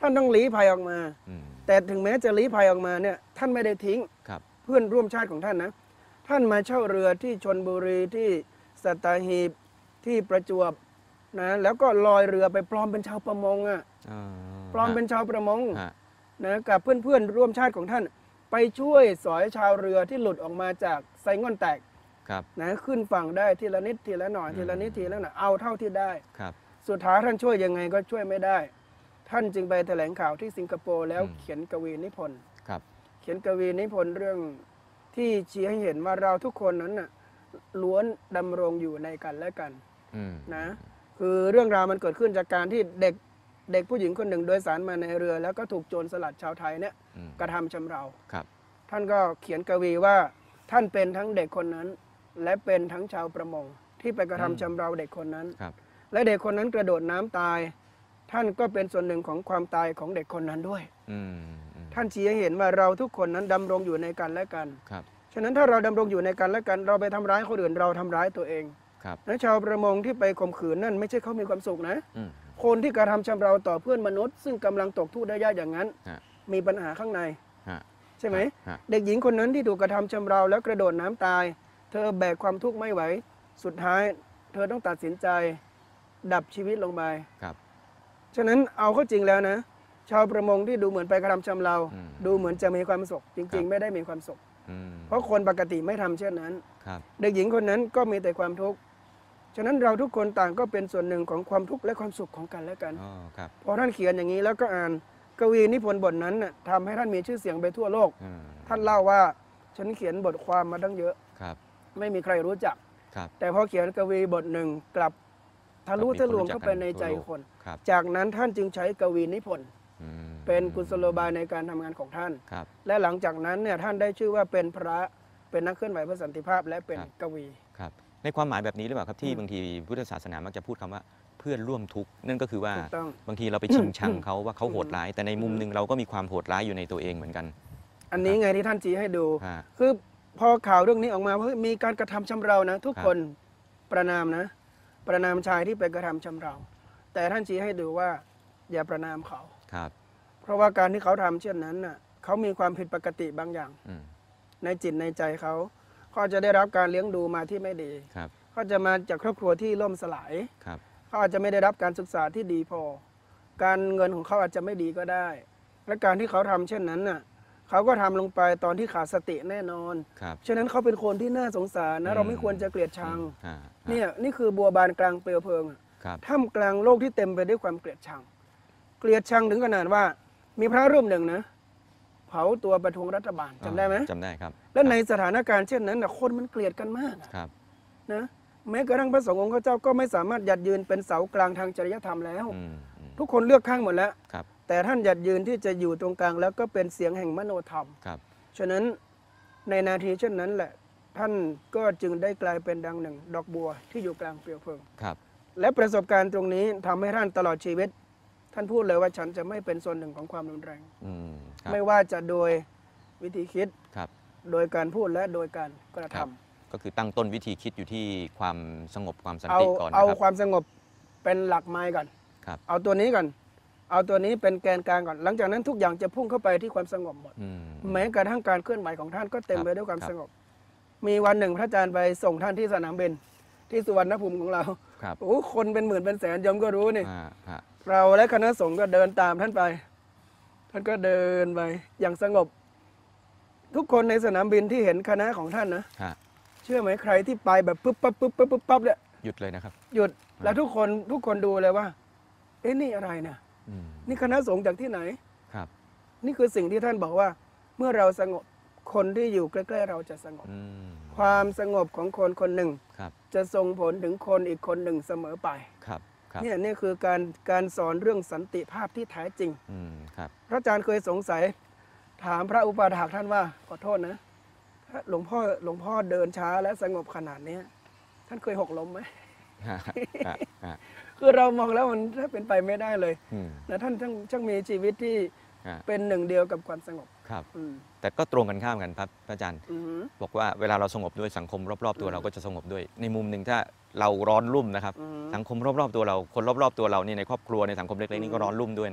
ท่านต้องลี้ภัยออกมาอืมแต่ถึงแม้จะลี้ภัยออกมาเนี่ยท่านไม่ได้ทิ้งครับเพื่อนร่วมชาติของท่านนะท่านมาเช่าเรือที่ชลบุรีที่สัตหีบที่ประจวบนะแล้วก็ลอยเรือไปปลอมเป็นชาวประมงอ่ะอ่าปลอมเป็นชาวประมงฮะนะกับเพื่อนๆร่วมชาติของท่าน ไปช่วยสอยชาวเรือที่หลุดออกมาจากไซง่อนแตกครับนะขึ้นฝั่งได้ทีละนิดทีละหน่อยทีละนิดทีละหน่อยเอาเท่าที่ได้ครับสุดท้ายท่านช่วยยังไงก็ช่วยไม่ได้ ท่านจึงไปแถลงข่าวที่สิงคโปร์แล้วเขียนกวีนิพนธ์ครับเขียนกวีนิพนธ์เรื่องที่ชี้ให้เห็นว่าเราทุกคนนั้นน่ะล้วนดำรงอยู่ในกันและกันอืมนะคือเรื่องราวมันเกิดขึ้นจากการที่เด็กผู้หญิงคนหนึ่งโดยสารมาในเรือ แล้วก็ถูกโจรสลัดชาวไทยเนี่ยอืมกระทำชำเราครับท่านก็เขียนกวีว่าท่านเป็นทั้งเด็กคนนั้น และเป็นทั้งชาวประมงที่ไปกระทำชำเราเด็กคนนั้นครับและเด็กคนนั้นกระโดดน้ำตาย ท่านก็เป็นส่วนหนึ่งของความตายของเด็กคนนั้นด้วยอืมอืมท่านชี้ให้เห็นว่าเราทุกคนนั้นดำรงอยู่ในกันและกันครับฉะนั้นถ้าเราดำรงอยู่ในกันและกัน เราไปทำร้ายคนอื่นเราทำร้ายตัวเองครับและชาวประมงที่ไปข่มขืนนั่นไม่ใช่เขามีความสุขนะอืมคนที่กระทำชำเราต่อเพื่อนมนุษย์ ซึ่งกำลังตกทุกข์ได้ยากอย่างนั้นฮะมีปัญหาข้างในฮะใช่ไหมฮะเด็กหญิงคนนั้นที่ถูกกระทำชำเราแล้วกระโดดน้ำตาย เธอแบกความทุกข์ไม่ไหว สุดท้าย เธอต้องตัดสินใจ ดับชีวิตลงไปครับฉะนั้นเอาเข้าจริงแล้วนะ ชาวประมงที่ดูเหมือนไปกระทำชำเราอืมดูเหมือนจะมีความสุขจครัริงบๆ ไม่ได้มีความสุขอืมเพราะคนปกติไม่ทำเช่นนั้นครับเด็กหญิงคนนั้นก็มีแต่ความทุกข์ ฉะนั้นเราทุกคนต่างก็เป็นส่วนหนึ่งของความทุกข์และความสุขของกันและกันอ๋อครับพอท่านเขียนอย่างนี้แล้วก็อ่านกวีนิพนธ์บทนั้นน่ะทำให้ท่านมีชื่อเสียงไปทั่วโลกอืมท่านเล่าว่าฉันเขียนบทความมาตั้งเยอะครับไม่มีใครรู้จักครับแต่พอเขียนกวีบทหนึ่งกลับทะลุกลับมีคนทะลวงรู้จักเข้าไปในใจกันทั่วโลกคนครับจากนั้นท่านจึงใช้กวีนิพนธ์อืมเป็นกุศโลบายในการทำงานของท่านครับและหลังจากนั้นเนี่ยท่านได้ชื่อว่าเป็นพระเป็นนักเคลื่อนไหวเพื่อสันติภาพ และเป็นครับกวีครับในความหมายแบบนี้หรือเปล่าครับที่บางทีพุทธศาสนามักจะพูดคำว่าเพื่อนร่วมทุกข์นั่นก็คือว่าถูกต้องบางทีเราไปชิงชังเขาว่าเขาโหดร้าย แต่ในมุมหนึ่งเราก็มีความโหดร้ายอยู่ในตัวเองเหมือนกันอันนี้ไงที่ท่านชี้ให้ดูฮะคือพอข่าวเรื่องนี้ออกมาว่าเฮ้ยมีการกระทำชำเรานะ ทุกครับคนประนามนะ ประนามชายที่ไปกระทำชำเรา แต่ท่านชี้ให้ดูว่าอย่าประนามเขาครับเพราะว่าการที่เขาทำเช่นนั้นน่ะเขามีความผิดปกติบางอย่างอืมในจิตในใจเขาเขาจะได้รับการเลี้ยงดูมาที่ไม่ดีครับเขาจะมาจากครอบครัวที่ล่มสลายครับเขาอาจจะไม่ได้รับการศึกษาที่ดีพอ การเงินของเขาอาจจะไม่ดีก็ได้ และการที่เขาทำเช่นนั้นน่ะเขาก็ทำลงไปตอนที่ขาดสติแน่นอนครับฉะนั้นเขาเป็นคนที่น่าสงสารนะเราไม่ควรจะเกลียดชังฮะเนี่ยนี่คือบัวบานกลางเปลวเพลิงอะครับท่ามกลางโลกที่เต็มไปด้วยความเกลียดชัง เกลียดชังถึงขนาดว่า มีพระรูปหนึ่งนะ เผาตัวประท้วงรัฐบาลจำได้ไหมจำได้ครับและในสถานการณ์เช่นนั้นนะคนมันเกลียดกันมากอะครับนะแม้กระทั่งพระสงฆ์องค์เจ้าก็ไม่สามารถหยัดยืนเป็นเสากลางทางจริยธรรมแล้วอืมอืมทุกคนเลือกข้างหมดแล้วครับแต่ท่านหยัดยืนที่จะอยู่ตรงกลางแล้วก็เป็นเสียงแห่งมโนธรรมครับฉะนั้นในนาทีเช่นนั้นแหละ ท่านก็จึงได้กลายเป็นดังหนึ่ง ดอกบัวที่อยู่กลางเปลวเพลิงครับและประสบการณ์ตรงนี้ทำให้ท่านตลอดชีวิต ท่านพูดเลยว่าฉันจะไม่เป็นส่วนหนึ่งของความรุนแรงอืมครับไม่ว่าจะโดยวิธีคิดครับโดยการพูดและโดยการกระคทำรับ ก็คือตั้งต้นวิธีคิดอยู่ที่ความสงบความสันเอาติก่อนนะเอาครับความสงบเป็นหลักไม้ก่อนครับเอาตัวนี้ก่อน เอาตัวนี้เป็นแกนกลางก่อน หลังจากนั้นทุกอย่างจะพุ่งเข้าไปที่ความสงบหมดอืมแม้กระทั่งการเคลื่อนไหวของท่านก็เต็มครับไปด้วยความครับสงบ มีวันหนึ่งพระอาจารย์ไปส่งท่านที่สนามบินที่สุวรรณภูมิของเราครับโอ้คนเป็นหมื่นเป็นแสนยมก็รู้นี่ฮะเราและคณะสงฆ์ก็เดินตามท่านไป ท่านก็เดินไปอย่างสงบ ทุกคนในสนามบินที่เห็นคณะของท่านนะฮะเชื่อไหมใครที่ไปแบบปุ๊บปั๊บปุ๊บปั๊บปุ๊บปั๊บเนี่ยหยุดเลยนะครับหยุดแล้วทุกคนดูเลยว่า เอ๊ะนี่อะไรเนี่ยอืมนี่คณะสงฆ์จากที่ไหนครับนี่คือสิ่งที่ท่านบอกว่า เมื่อเราสงบคนที่อยู่ใกล้ๆเราจะสงบอืมความสงบของคนคนหนึ่งครับจะส่งผลถึงคนอีกคนหนึ่งเสมอไปครับ ครับเนี่ยนี่คือการสอนเรื่องสันติภาพที่แท้จริงอืมครับพระอาจารย์เคยสงสัย ถามพระอุปถากท่านว่าขอโทษนะถ้าหลวงพ่อเดินช้าและสงบขนาดนี้ท่านเคยหกล้มไหมฮะฮะฮะคือเรามองแล้วมันถ้าเป็นไปไม่ได้เลยอืมนะท่านช่างมีชีวิตที่ฮะเป็นหนึ่งเดียวกับความสงบครับอืมแต่ก็ตรงกันข้ามกันครับพระอาจารย์อือหือบอกว่าเวลาเราสงบด้วยสังคมรอบๆตัวเราก็จะสงบด้วย ในมุมหนึ่งถ้าเราร้อนรุ่มนะครับอือหือสังคมรอบๆตัวเราคนรอบๆตัวเรานี่ในครอบครัวในสังคมเล็กๆนี่ก็ร้อนรุ่มด้วยนะครับ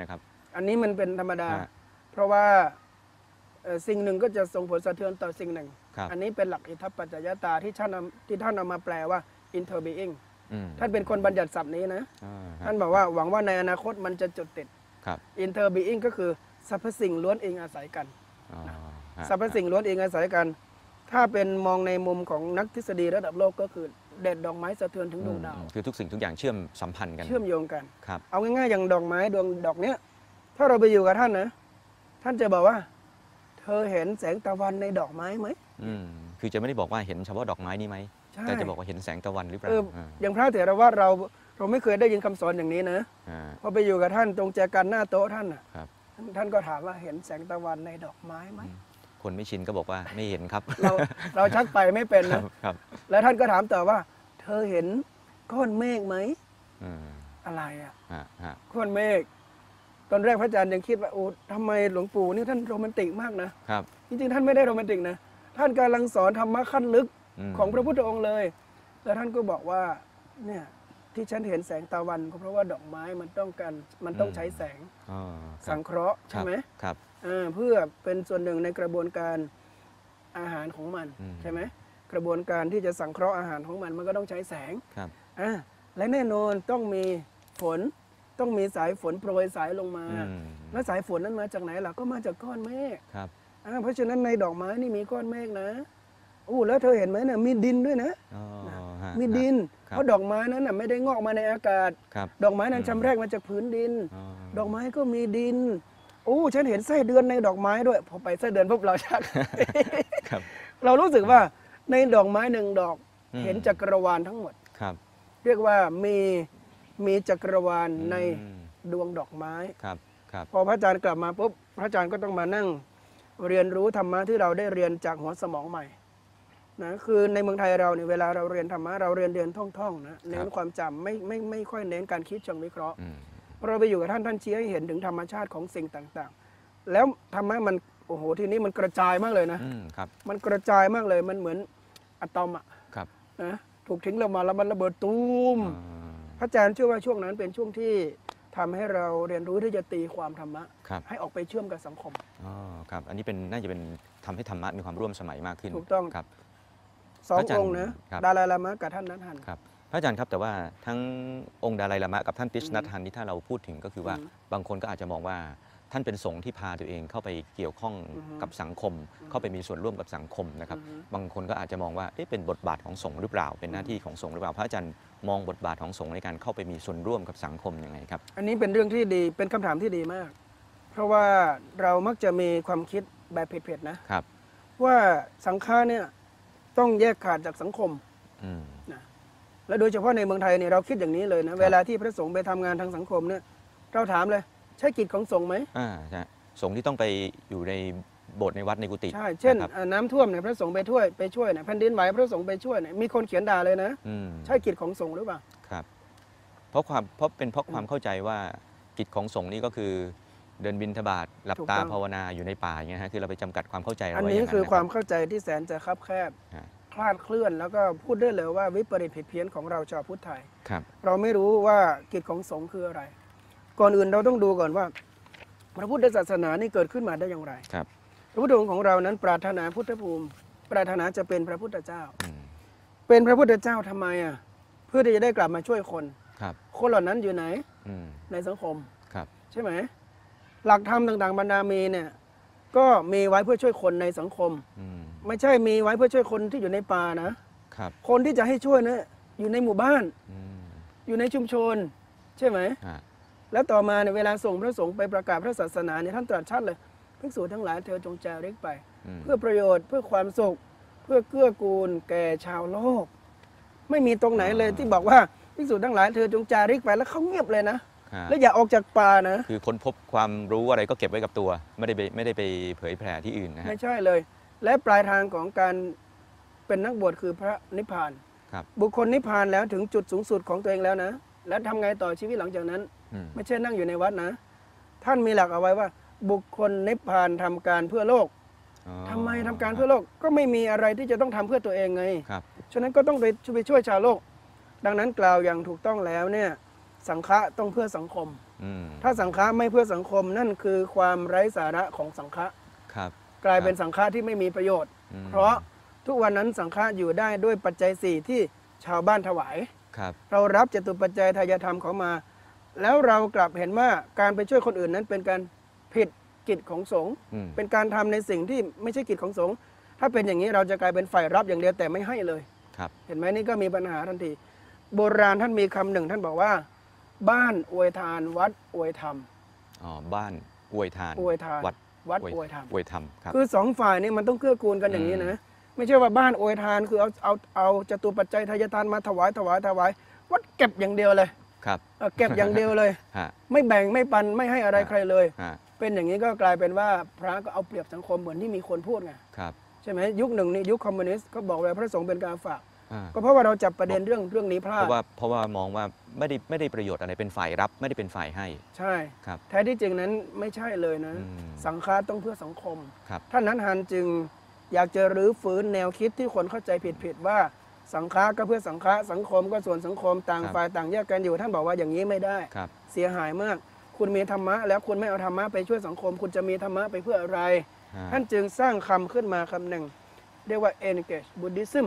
อันนี้มันเป็นธรรมดาฮะเพราะว่าสิ่งหนึ่งก็จะส่งผลสะเทือนต่อสิ่งหนึ่งครับอันนี้เป็นหลักอิทธิปัจจยตาที่ท่านเอามาแปลว่า interbeing อืมท่านเป็นคนบัญญัติศัพท์นี้นะอ่าฮะท่านบอกว่าหวังว่าในอนาคตมันจะจุดติดครับ interbeing ก็คือสรรพสิ่งล้วนเองอาศัยกันอ๋อฮะสรรพสิ่งล้วนเองอาศัยกัน ถ้าเป็นมองในมุมของนักทฤษฎีระดับโลกก็คือเด็ดดอกไม้สะเทือนถึงดวงดาวคือทุกสิ่งทุกอย่างเชื่อมสัมพันธ์กันเชื่อมโยงกันครับเอาง่ายๆอย่างดอกไม้ดอกเนี้ยถ้าเราไปอยู่กับท่านนะ ท่านจะบอกว่า เธอเห็นแสงตะวันในดอกไม้ไหมคือจะไม่ได้บอกว่าเห็นเฉพาะดอกไม้นี้ไหมใช่แต่จะบอกว่าเห็นแสงตะวันหรือเปล่าอย่างพระเถรวาทเราไม่เคยได้ยินคำสอนอย่างนี้นะอ่าพอไปอยู่กับท่านตรงแจกันหน้าโต๊ะท่านน่ะครับท่านก็ถามว่าเห็นแสงตะวันในดอกไม้ไหมคนไม่ชินก็บอกว่าไม่เห็นครับเราชักไปไม่เป็นครันะบครับแล้วท่านก็ถามต่อว่า เธอเห็นก้อนเมฆไหมอืมอะไรอ่ะฮะฮะก้อนเมฆตอนแรกพระอาจารย์ยังคิดว่าโอ้ทำไมหลวงปู่นี่ท่านโรแมนติกมากนะครับ จริงๆท่านไม่ได้โรแมนติกนะท่านกำลังสอนธรรมะขั้นลึกมของพระพุทธองค์เลย แล้วท่านก็บอกว่าเนี่ยที่ฉันเห็นแสงตะวันก็เพราะว่าดอกไม้มันต้องใช้แสงอ๋อครัสับงเคราะห์ใช่ไหมครับเพื่อเป็นส่วนหนึ่งในกระบวนการอาหารของมันอืมใช่ไหมกระบวนการที่จะสังเคราะห์อาหารของมันก็ต้องใช้แสงครับและแน่นอนต้องมีฝนต้องมีสายฝนโปรยสายลงมาอืมแล้วสายฝนนั้นมาจากไหนล่ะก็มาจากก้อนเมฆครับเพราะฉะนั้นในดอกไม้นี่มีก้อนเมฆนะแล้วเธอเห็นไหมเนี่ยมีดินด้วยนะอ๋อฮะมีดินครับเพราะดอกไม้นั้นน่ะไม่ได้งอกมาในอากาศครับดอกไม้นั้นชำแรกมาจากผืนดินอ๋อดอกไม้ก็มีดินฉันเห็นไส้เดือนในดอกไม้ด้วยพอไปไส้เดือนปุ๊บเราชักครับเรารู้สึกว่าในดอกไม้หนึ่งดอกอืมเห็นจักรวาลทั้งหมดครับเรียกว่ามีจักรวาลในอืมดวงดอกไม้ครับครับพอพระอาจารย์กลับมาปุ๊บพระอาจารย์ก็ต้องมานั่งเรียนรู้ธรรมะที่เราได้เรียนจากหัวสมองใหม่นะคือในเมืองไทยเราเนี่ยเวลาเราเรียนธรรมะเราเรียนท่องๆนะเน้นความจำไม่ค่อยเน้นการคิดเชิงวิเคราะห์อืมพอเราไปอยู่กับท่านชี้ให้เห็นถึงธรรมชาติของสิ่งต่างๆ แล้วธรรมะมันโอ้โหทีนี้มันกระจายมากเลยนะครับมันกระจายมากเลยมันเหมือนอะตอมอะครับนะถูกทิ้งลงมาแล้วมันระเบิดตูมอ่าพระอาจารย์เชื่อว่าช่วงนั้นเป็นช่วงที่ทำให้เราเรียนรู้ที่จะตีความธรรมะครับให้ออกไปเชื่อมกับสังคมอ๋อครับ อันนี้น่าจะเป็นทำให้ธรรมะมีความร่วมสมัยมากขึ้นถูกต้องครับสองพระอาจารย์องค์นะครับ ดาลายลามะกับท่านนัทฮันครับพระอาจารย์ครับแต่ว่าทั้งองค์ดาไลลามะกับท่านติชนัทฮันที่ถ้าเราพูดถึงก็คือว่าอืมบางคนก็อาจจะมองว่าท่านเป็นสงฆ์ที่พาตัวเองเข้าไปเกี่ยวข้องอือฮึกับสังคม เข้าไปมีส่วนร่วมกับสังคมนะครับอือฮึบางคนก็อาจจะมองว่าเป็นบทบาทของสงฆ์หรือเปล่า เป็นหน้าที่ของสงฆ์หรือเปล่าพระอาจารย์มองบทบาทของสงฆ์ในการเข้าไปมีส่วนร่วมกับสังคมยังไงครับอันนี้เป็นเรื่องที่ดีเป็นคำถามที่ดีมาก เพราะว่าเรามักจะมีความคิดแบบเผ็ดๆนะครับ ว่าสังฆะเนี่ยต้องแยกขาดจากสังคมอืมและโดยเฉพาะในเมืองไทยเนี่ยเราคิดอย่างนี้เลยนะเวลาที่พระสงฆ์ไปทำงานทางสังคมเนี่ยเราถามเลยใช่กิจของสงฆ์ไหมใช่สงฆ์ที่ต้องไปอยู่ในโบสถ์ในวัดในกุฏิใช่เช่นนะครับน้ำท่วมเนี่ยพระสงฆ์ไปช่วยเนี่ยแผ่นดินไหวพระสงฆ์ไปช่วยเนี่ยมีคนเขียนด่าเลยนะอืมใช่กิจของสงฆ์หรือเปล่าครับเพราะความเข้าใจว่ากิจของสงฆ์นี่ก็คือเดินบิณฑบาตหลับถูกตาต้องภาวนาอยู่ในป่าอย่างเงี้ยฮะคือเราไปจำกัดความเข้าใจเราอันไว้นี้ย่างคือนะความรับเข้าใจที่แสนจะคับแคบฮะคลาดเคลื่อนแล้วก็พูดได้เลยว่าวิปริตผิดเพี้ยนของเราชาวพุทธไทยครับเราไม่รู้ว่ากิจของสงฆ์คืออะไร ก่อนอื่นเราต้องดูก่อนว่า พระพุทธศาสนานี่เกิดขึ้นมาได้อย่างไรครับพระพุทธองค์ของเรานั้นปรารถนาพุทธภูมิ ปรารถนาจะเป็นพระพุทธเจ้าอืมเป็นพระพุทธเจ้าทำไมอ่ะเพื่อที่จะได้กลับมาช่วยคนครับคนเหล่านั้นอยู่ไหนอืมในสังคมครับใช่ไหมหลักธรรมต่างๆบรรดามีเนี่ยก็มีไว้เพื่อช่วยคนในสังคมอืมไม่ใช่มีไว้เพื่อช่วยคนที่อยู่ในป่านะครับ คนที่จะให้ช่วยเนี่ยอยู่ในหมู่บ้านอืมอยู่ในชุมชน ใช่ไหมฮะแล้วต่อมาเนี่ยเวลาส่งพระสงฆ์ไปประกาศพระศาสนาเนี่ยท่านตรัสชัดเลยภิกษุทั้งหลายเธอจงจาริกไปมเพื่อประโยชน์เพื่อความสุข เพื่อเกื้อกูลแก่ชาวโลก ไม่มีตรงไหนเลยที่บอกว่าภิกษุทั้งหลายเธอจงจาริกไปแล้วเขาเงียบเลยนะฮะแล้วอย่าออกจากป่านะคือค้นพบความรู้อะไรก็เก็บไว้กับตัว ไม่ได้ไปเผยแผ่ที่อื่นนะฮะไม่ใช่เลย และปลายทางของการเป็นนักบวชคือพระนิพพานครับบุคคลนิพพานแล้วถึงจุดสูงสุดของตัวเองแล้วนะ แล้วทำไงต่อชีวิตหลังจากนั้นอืมไม่ใช่นั่งอยู่ในวัดนะ ท่านมีหลักเอาไว้ว่า บุคคลนิพพานทำการเพื่อโลกอ๋อทำไมทำการเพื่อโลกก็ไม่มีอะไรที่จะต้องทำเพื่อตัวเองไงครับฉะนั้นก็ต้องไปช่วยชาวโลก ดังนั้นกล่าวอย่างถูกต้องแล้วเนี่ยสังฆะต้องเพื่อสังคมถ้าสังฆะไม่เพื่อสังคมนั่นคือความไร้สาระของสังฆะกลายเป็นสังฆะที่ไม่มีประโยชน์เพราะทุกวันนั้นสังฆะอยู่ได้ด้วยปัจจัย4ที่ชาวบ้านถวายเรารับจตุปัจจัยทายธรรมเขามา แล้วเรากลับเห็นว่าการไปช่วยคนอื่นนั้นเป็นการผิดกิจของสงฆ์เป็นการทำในสิ่งที่ไม่ใช่กิจของสงฆ์ถ้าเป็นอย่างนี้เราจะกลายเป็นฝ่ายรับอย่างเดียวแต่ไม่ให้เลยเห็นไหมนี่ก็มีปัญหาทันทีโบราณท่านมีคำหนึ่งท่านบอกว่าบ้านอวยทานวัดอวยธรรมบ้านอวยทานวัดอวยธรรมครับคือสองฝ่ายนี่มันต้องเกื้อกูลกันอย่างนี้นะไม่ใช่ว่าบ้านอวยทานคือเอาจตุปัจจัยทายทานมาถวายวัดเก็บอย่างเดียวเลยเก็บอย่างเดียวเลยไม่แบ่งไม่ปันไม่ให้อะไรใครเลยเป็นอย่างนี้ก็กลายเป็นว่าพระก็เอาเปรียบสังคมเหมือนที่มีคนพูดไงใช่ไหมยุคหนึ่งนี่ยุคคอมมิวนิสต์ก็บอกว่าพระสงฆ์เป็นการฝากก็เพราะว่าเราจับประเด็นเรื่องนี้พลาดเพราะว่ามองว่าไม่ได้ประโยชน์อะไรเป็นฝ่ายรับไม่ได้เป็นฝ่ายให้ใช่แท้ที่จริงนั้นไม่ใช่เลยนะสังฆะต้องเพื่อสังคมท่านนั้นฮันจึงอยากจะรื้อฟื้นแนวคิดที่คนเข้าใจผิดว่าสังฆะก็เพื่อสังฆะสังคมก็ส่วนสังคมต่างฝ่ายต่างแยกกันอยู่ท่านบอกว่าอย่างนี้ไม่ได้เสียหายมากคุณมีธรรมะแล้วคุณไม่เอาธรรมะไปช่วยสังคมคุณจะมีธรรมะไปเพื่ออะไรท่านจึงสร้างคำขึ้นมาคำหนึ่งเรียกว่า engage Buddhism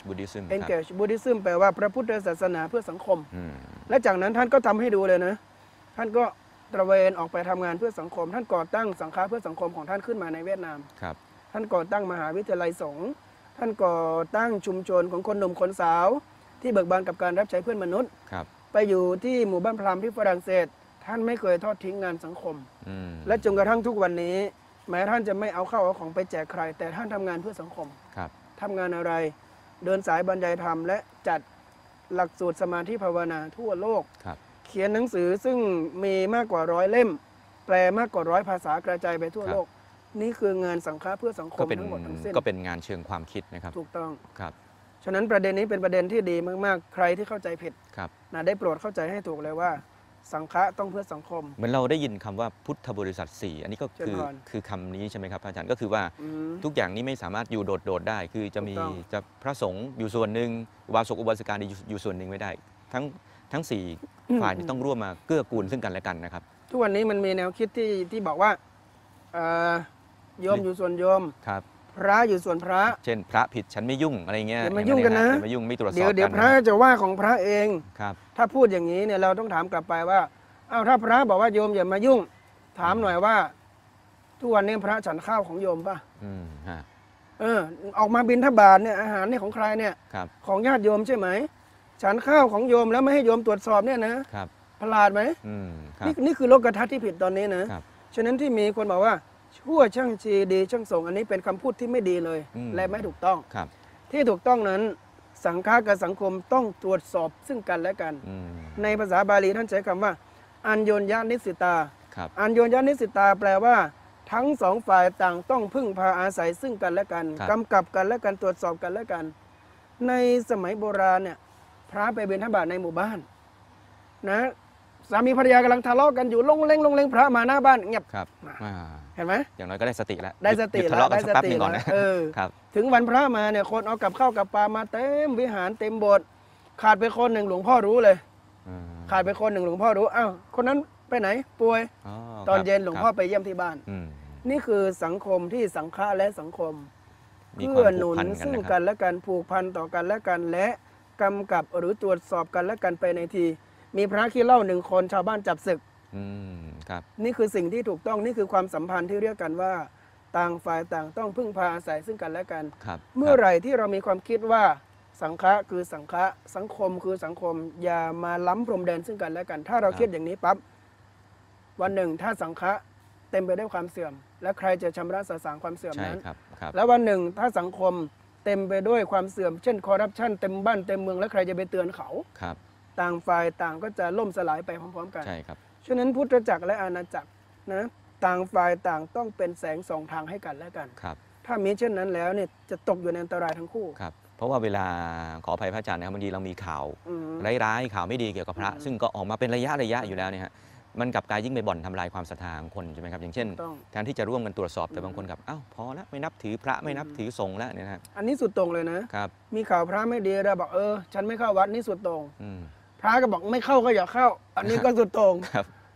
engage Buddhism แปลว่าพระพุทธศาสนาเพื่อสังคมและจากนั้นท่านก็ทำให้ดูเลยนะท่านก็ตระเวนออกไปทำงานเพื่อสังคมท่านก่อตั้งสังฆะเพื่อสังคมของท่านขึ้นมาในเวียดนามท่านก่อตั้งมหาวิทยาลัยสงฆ์ท่านก่อตั้งชุมชนของคนหนุ่มคนสาวที่เบิกบานกับการรับใช้เพื่อนมนุษย์ไปอยู่ที่หมู่บ้านพราหมณ์ที่ฝรั่งเศสท่านไม่เคยทอดทิ้งงานสังคมและจนกระทั่งทุกวันนี้แม้ท่านจะไม่เอาข้าวเอาของไปแจกใครแต่ท่านทำงานเพื่อสังคมทำงานอะไรเดินสายบรรยายธรรมและจัดหลักสูตรสมาธิภาวนาทั่วโลกเขียนหนังสือซึ่งมีมากกว่า100 เล่มแปลมากกว่า100 ภาษากระจายไปทั่วโลกนี่คืองานสังฆะเพื่อสังคมทั้งหมดทั้งสิ้นก็เป็นงานเชิงความคิดนะครับถูกต้องฉะนั้นประเด็นนี้เป็นประเด็นที่ดีมากๆใครที่เข้าใจผิดได้โปรดเข้าใจให้ถูกเลยว่าสังฆะต้องเพื่อสังคมเหมือนเราได้ยินคำว่าพุทธบริษัท4อันนี้ก็คือคำนี้ใช่ไหมครับอาจารย์ก็คือว่าทุกอย่างนี้ไม่สามารถอยู่โดดได้คือจะมีจะพระสงฆ์อยู่ส่วนหนึ่งอุบาสกอุบาสิกาอยู่ส่วนหนึ่งไม่ได้ทั้ง4ฝ่ายต้องร่วมมาเกื้อกูลซึ่งกันและกันนะครับทุกวันนี้มันมีแนวคิดที่บอกว่าโยมอยู่ส่วนโยมพระอยู่ส่วนพระเช่นพระผิดฉันไม่ยุ่งอะไรเงี้ยอย่ามายุ่งกันนะไม่ยุ่งไม่ตรวจสอบกันเดี๋ยวพระจะว่าของพระเองถ้าพูดอย่างนี้เนี่ยเราต้องถามกลับไปว่าอ้าวถ้าพระบอกว่าโยมอย่ามายุ่งถามหน่อยว่าทุกวันนี้พระฉันข้าวของโยมป่ะออกมาบิณฑบาตเนี่ยอาหารนี่ของใครเนี่ยของญาติโยมใช่ไหมฉันข้าวของโยมแล้วไม่ให้โยมตรวจสอบเนี่ยนะประหลาดไหมนี่คือโลกทัศน์ที่ผิดตอนนี้นะฉะนั้นที่มีคนบอกว่าชั่วช่างชีดีช่างส่งอันนี้เป็นคำพูดที่ไม่ดีเลยและไม่ถูกต้องที่ถูกต้องนั้นสังฆะกับสังคมต้องตรวจสอบซึ่งกันและกันในภาษาบาลีท่านใช้คำว่าอัญโยญญานิสิตาอัญโยญญานิสิตาแปลว่าทั้งสองฝ่ายต่างต้องพึ่งพาอาศัยซึ่งกันและกันกำกับกันและกันตรวจสอบกันและกันในสมัยโบราณเนี่ยพระไปบิณฑบาตในหมู่บ้านนะสามีภรรยากำลังทะเลาะกันอยู่ลงเล้งพระมาหน้าบ้านเงียบเห็นไหมอย่างน้อยก็ได้สติแล้วได้สติแล้วได้สติแล้วถึงวันพระมาเนี่ยคนเอากับข้าวกับปลามาเต็มวิหารเต็มโบสถ์ขาดไปคนหนึ่งหลวงพ่อรู้เลยขาดไปคนหนึ่งหลวงพ่อรู้อ้าวคนนั้นไปไหนป่วยตอนเย็นหลวงพ่อไปเยี่ยมที่บ้านนี่คือสังคมที่สังฆะและสังคมเพื่อหนุนซึ่งกันและกันผูกพันต่อกันและกันและกำกับหรือตรวจสอบกันและกันไปในทีมีพระขี้เหล้า1 คนชาวบ้านจับศึกนี่คือสิ่งที่ถูกต้องนี่คือความสัมพันธ์ที่เรียกกันว่าต่างฝ่ายต่างต้องพึ่งพาอาศัยซึ่งกันและกันเมื่อไหร่ที่เรามีความคิดว่าสังฆะคือสังฆะสังคมคือสังคมอย่ามาล้ำพรมแดนซึ่งกันและกันถ้าเราคิดอย่างนี้ปั๊บวันหนึ่งถ้าสังฆะเต็มไปด้วยความเสื่อมและใครจะชำระสาสางความเสื่อมนั้นแล้ววันหนึ่งถ้าสังคมเต็มไปด้วยความเสื่อมเช่นคอร์รัปชันเต็มบ้านเต็มเมืองแล้วใครจะไปเตือนเขาต่างฝ่ายต่างก็จะล่มสลายไปพร้อมๆกันฉะนั้นพุทธจักรและอาณาจักรนะต่างฝ่ายต่างต้องเป็นแสงส่องทางให้กันและกันถ้ามีเช่นนั้นแล้วเนี่ยจะตกอยู่ในอันตรายทั้งคู่เพราะว่าเวลาขออภัยพระอาจารย์นะครับบางทีเรามีข่าวร้ายๆข่าวไม่ดีเกี่ยวกับพระซึ่งก็ออกมาเป็นระยะอยู่แล้วเนี่ยฮะมันกลับกลายยิ่งไปบ่อนทำลายความศรัทธาของคนใช่ไหมครับอย่างเช่นแทนที่จะร่วมกันตรวจสอบแต่บางคนกับอ้าวพอแล้วไม่นับถือพระไม่นับถือสงฆ์แล้วเนี่ยนะอันนี้สุดตรงเลยนะครับมีข่าวพระไม่ดีเราบอกฉันไม่เข้าวัดนี่สุดตรงพระก็บอกไม่เข้าก็อย่าเข้าอันนี้ก็สุดตรง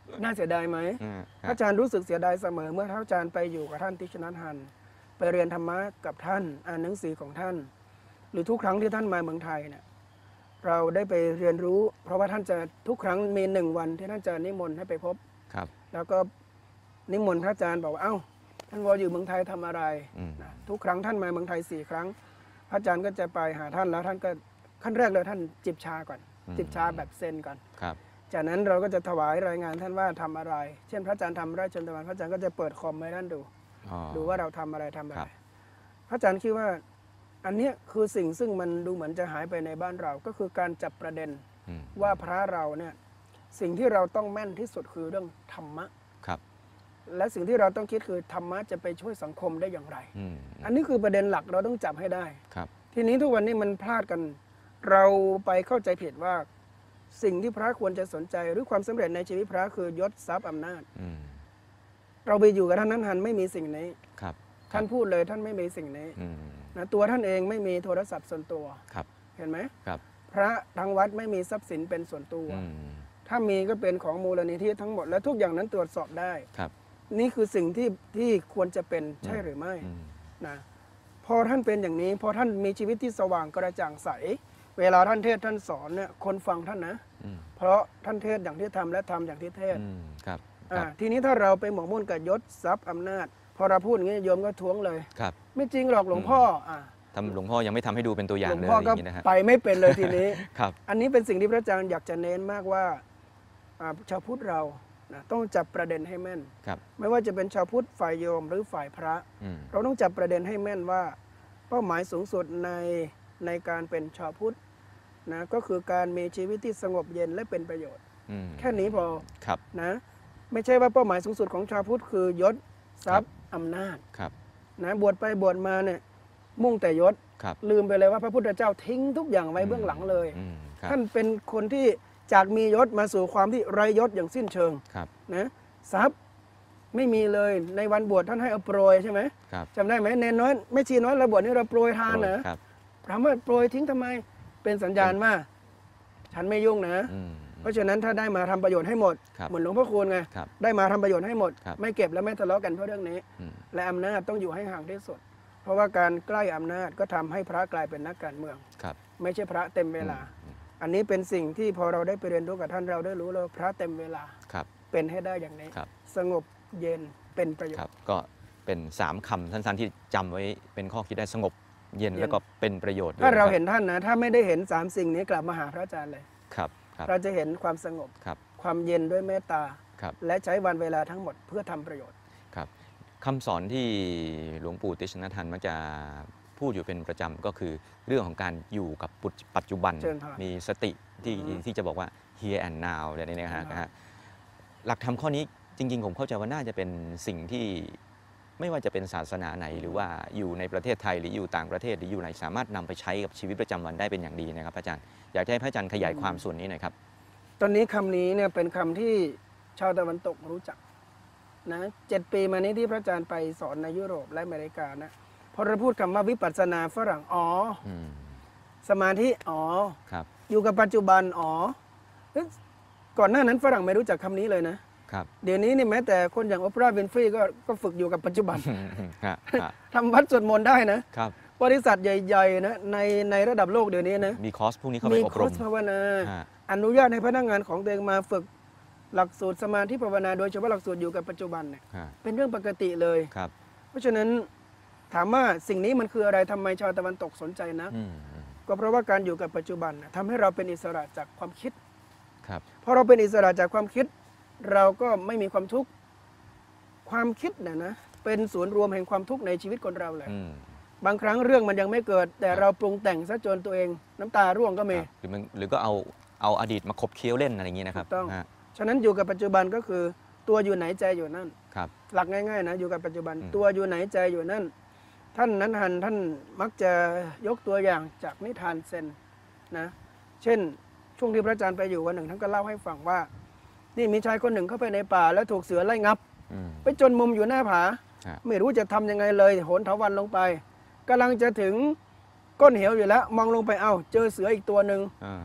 น่าเสียดายไหมคพรับระอาจารย์รู้สึกเสียดายเสมอเมื่อพระอาจารย์ไปอยู่กับท่านติชนัทฮันไปเรียนธรรมะกับท่านอ่านหนังสือของท่าน หรือทุกครั้งที่ท่านมาเมืองไทยเนี่ยเราได้ไปเรียนรู้ เพราะว่าท่านจะทุกครั้งมี1 วันที่ท่านจะนิมนต์ให้ไปพบครับแล้วก็นิมนต์พระอาจารย์บอกว่าเอ้าท่านวออยู่เมืองไทยทำอะไร นะทุกครั้งท่านมาเมืองไทย4 ครั้ง พระอาจารย์ก็จะไปหาท่านแล้วท่านก็ขั้นแรกเลยท่านจิบชาก่อน จิบชาแบบเซนก่อนครับจากนั้นเราก็จะถวายรายงานท่านว่าทำอะไร เช่นพระอาจารย์ทำไร่ชนตะวันพระอาจารย์ก็จะเปิดคอมให้ท่านดูอ๋อดูว่าเราทำอะไรทำอะครัไรบพระอาจารย์คิดว่าอันเนี้ยคือสิ่งซึ่งมันดูเหมือนจะหายไปในบ้านเรา ก็คือการจับประเด็นอืมว่าพระเราเนี่ยสิ่งที่เราต้องแม่นที่สุดคือเรื่องธรรมะครับและสิ่งที่เราต้องคิดคือธรรมะจะไปช่วยสังคมได้อย่างไรอืมอันนี้คือประเด็นหลักเราต้องจับให้ได้ครับทีนี้ทุกวันนี้มันพลาดกัน เราไปเข้าใจผิดว่าสิ่งที่พระควรจะสนใจหรือความสำเร็จในชีวิตพระคือยศทรัพย์อำนาจอืมเราไปอยู่กับท่านนั้นท่านไม่มีสิ่งนี้ครับท่านพูดเลยท่านไม่มีสิ่งนี้อืมนะตัวท่านเองไม่มีโทรศัพท์ส่วนตัวครับเห็นไหมครับพระทางวัดไม่มีทรัพย์สินเป็นส่วนตัวอืมถ้ามีก็เป็นของมูลนิธิทั้งหมดและทุกอย่างนั้นตรวจสอบได้ครับนี่คือสิ่งที่ควรจะเป็นใช่หรือไม่อืมนะพอท่านเป็นอย่างนี้พอท่านมีชีวิตที่สว่างกระจ่างใส เวลาท่านเทศน์ท่านสอนเนี่ยคนฟังท่านนะอืมเพราะท่านเทศน์อย่างที่ทำและทำอย่างที่เทศน์อืมครับ ครับทีนี้ถ้าเราไปหมกมุ่นกับยศทรัพย์อำนาจ พอเราพูดอย่างนี้โยมก็ท้วงเลยครับไม่จริงหรอกหลวงพ่ออ่ะทำหลวงพ่อยังไม่ทำให้ดูเป็นตัวอย่าหลงวงเลยพ่ออก็ย่างนี้นะฮะไปไม่เป็นเลยทีนี้ครับอันนี้เป็นสิ่งที่พระอาจารย์อยากจะเน้นมากว่าชาวพุทธเรานะต้องจับประเด็นให้แม่นครับไม่ว่าจะเป็นชาวพุทธฝ่ายโยมหรือฝ่ายพระอืมเราต้องจับประเด็นให้แม่นว่า เป้าหมายสูงสุดในการเป็นชาวพุทธนะก็คือการมีชีวิตที่สงบเย็นและเป็นประโยชน์อืมแค่นี้พอครับนะไม่ใช่ว่าเป้าหมายสูงสุดของชาวพุทธคือยศทรัพย์อำนาจครับนะบวชไปบวชมาเนี่ยมุ่งแต่ยศครับลืมไปเลยว่าพระพุทธเจ้าทิ้งทุกอย่างไว้เบื้องหลังเลยอืมครับท่านเป็นคนที่จากมียศมาสู่ความที่ไร้ยศอย่างสิ้นเชิงครับนะทรัพย์ไม่มีเลยในวันบวชท่านให้เอาโปรยใช่ไหมครับจำได้ไหมเนนน้อยไม่ชีน้อยเราบวชนี่เราโปรยทานนะครับถามว่าโปรยทิ้งทำไมเป็นสัญญาณว่าฉันไม่ยุ่งนะอืมเพราะฉะนั้นถ้าได้มาทำประโยชน์ให้หมดครับเหมือนหลวงพ่อคูณไงครับได้มาทำประโยชน์ให้หมดครับไม่เก็บและไม่ทะเลาะกันเพราะเรื่องนี้อืมและอำนาจต้องอยู่ให้ห่างที่สุด เพราะว่าการใกล้อำนาจก็ทำให้พระกลายเป็นนักการเมืองครับไม่ใช่พระเต็มเวลา อันนี้เป็นสิ่งที่พอเราได้ไปเรียนรู้กับท่านเราได้รู้เลยว่าพระเต็มเวลาครับเป็นให้ได้อย่างนี้ครับสงบเย็นเป็นประโยคชรับน์ก็เป็น3คำสั้นๆที่จำไว้เป็นข้อคิดได้สงบเย็นเย็นแล้วก็เป็นประโยชน์ด้วยถ้าเราะคบเห็นท่านนะถ้าไม่ได้เห็น3สิ่งนี้กลับมาหาพระอาจารย์เลยครับครับเราจะเห็นความสงบครับความเย็นด้วยเมตตาครับและใช้วันเวลาทั้งหมดเพื่อทำประโยชน์ครับคำสอนที่หลวงปู่ติชนทันมักจะพูดอยู่เป็นประจำก็คือเรื่องของการอยู่กับปัจจุบันเชิญค่ะมีสติที่อือฮึที่จะบอกว่า here and now อะไรเนี่ยนะฮะอ่านะฮะหลักธรรมข้อนี้จริง ๆ ผมเข้าใจว่าน่าจะเป็นสิ่งที่ไม่ว่าจะเป็นศาสนาไหน หรือว่าอยู่ในประเทศไทยหรืออยู่ต่างประเทศหรืออยู่ไหนสามารถนำไปใช้กับชีวิตประจำวันได้เป็นอย่างดีนะครับอาจารย์อยากจะให้พระอาจารย์ขยายความส่วนนี้หน่อยครับตอนนี้คำนี้เนี่ยเป็นคำที่ชาวตะวันตกรู้จักนะ7 ปีมานี้ที่พระอาจารย์ไปสอนในยุโรปและอเมริกานะพอเราพูดคำว่าวิปัสสนาฝรั่งอ๋ออืมสมาธิอ๋อครับอยู่กับปัจจุบันอ๋อเอ๊ะก่อนหน้านั้นฝรั่งไม่รู้จักคำนี้เลยนะครับ เดี๋ยวนี้นี่แม้แต่คนอย่างโอปราห์วินฟรีก็ฝึกอยู่กับปัจจุบันครับครับทำวัดสวดมนต์ได้นะครับ บริษัทใหญ่ๆนะในระดับโลกเดี๋ยวนี้นะมีคอร์สพวกนี้เข้าไปมีอบครอร์มสภาวนาฮะอนุญาตให้พนักงานของตัวเองมาฝึกหลักสูตรสมาธิภาวนาโดยเฉพาะหลักสูตรอยู่กับปัจจุบันเนี่ยฮะเป็นเรื่องปกติเลยครับเพราะฉะนั้นถามว่าสิ่งนี้มันคืออะไรทำไมชาวตะวันตกสนใจนะอืมก็เพราะว่าการอยู่กับปัจจุบันน่ะทำให้เราเป็นอิสระจากความคิดครับพอเราเป็นอิสระจากความคิด เราก็ไม่มีความทุกข์ความคิดเนี่ยนะเป็นศูนย์รวมแห่งความทุกข์ในชีวิตคนเราเลยอืมบางครั้งเรื่องมันยังไม่เกิด แต่เราปรุงแต่งซะจนตัวเองน้ำตาร่วงก็มีครับหรือก็เอาอดีตมาขบเคี้ยวเล่นอะไรอย่างนี้นะครับถูกต้องฮะฉะนั้นอยู่กับปัจจุบันก็คือตัวอยู่ไหนใจอยู่นั่นครับหลักง่ายๆนะอยู่กับปัจจุบันอืมตัวอยู่ไหนใจอยู่นั่น ท่านนั้นหันท่านมักจะยกตัวอย่างจากนิทานเซนนะเช่นช่วงที่พระอาจารย์ไปอยู่วันหนึ่งท่านก็เล่าให้ฟังว่า นี่มีชายคนหนึ่งเข้าไปในป่าแล้วถูกเสือไล่งับอืมไปจนมุมอยู่หน้าผาฮะไม่รู้จะทำยังไงเลยโหนเถาวัลย์ลงไปกำลังจะถึงก้นเหวอยู่แล้ว มองลงไปเอ้าเจอเสืออีกตัวหนึ่งอ่า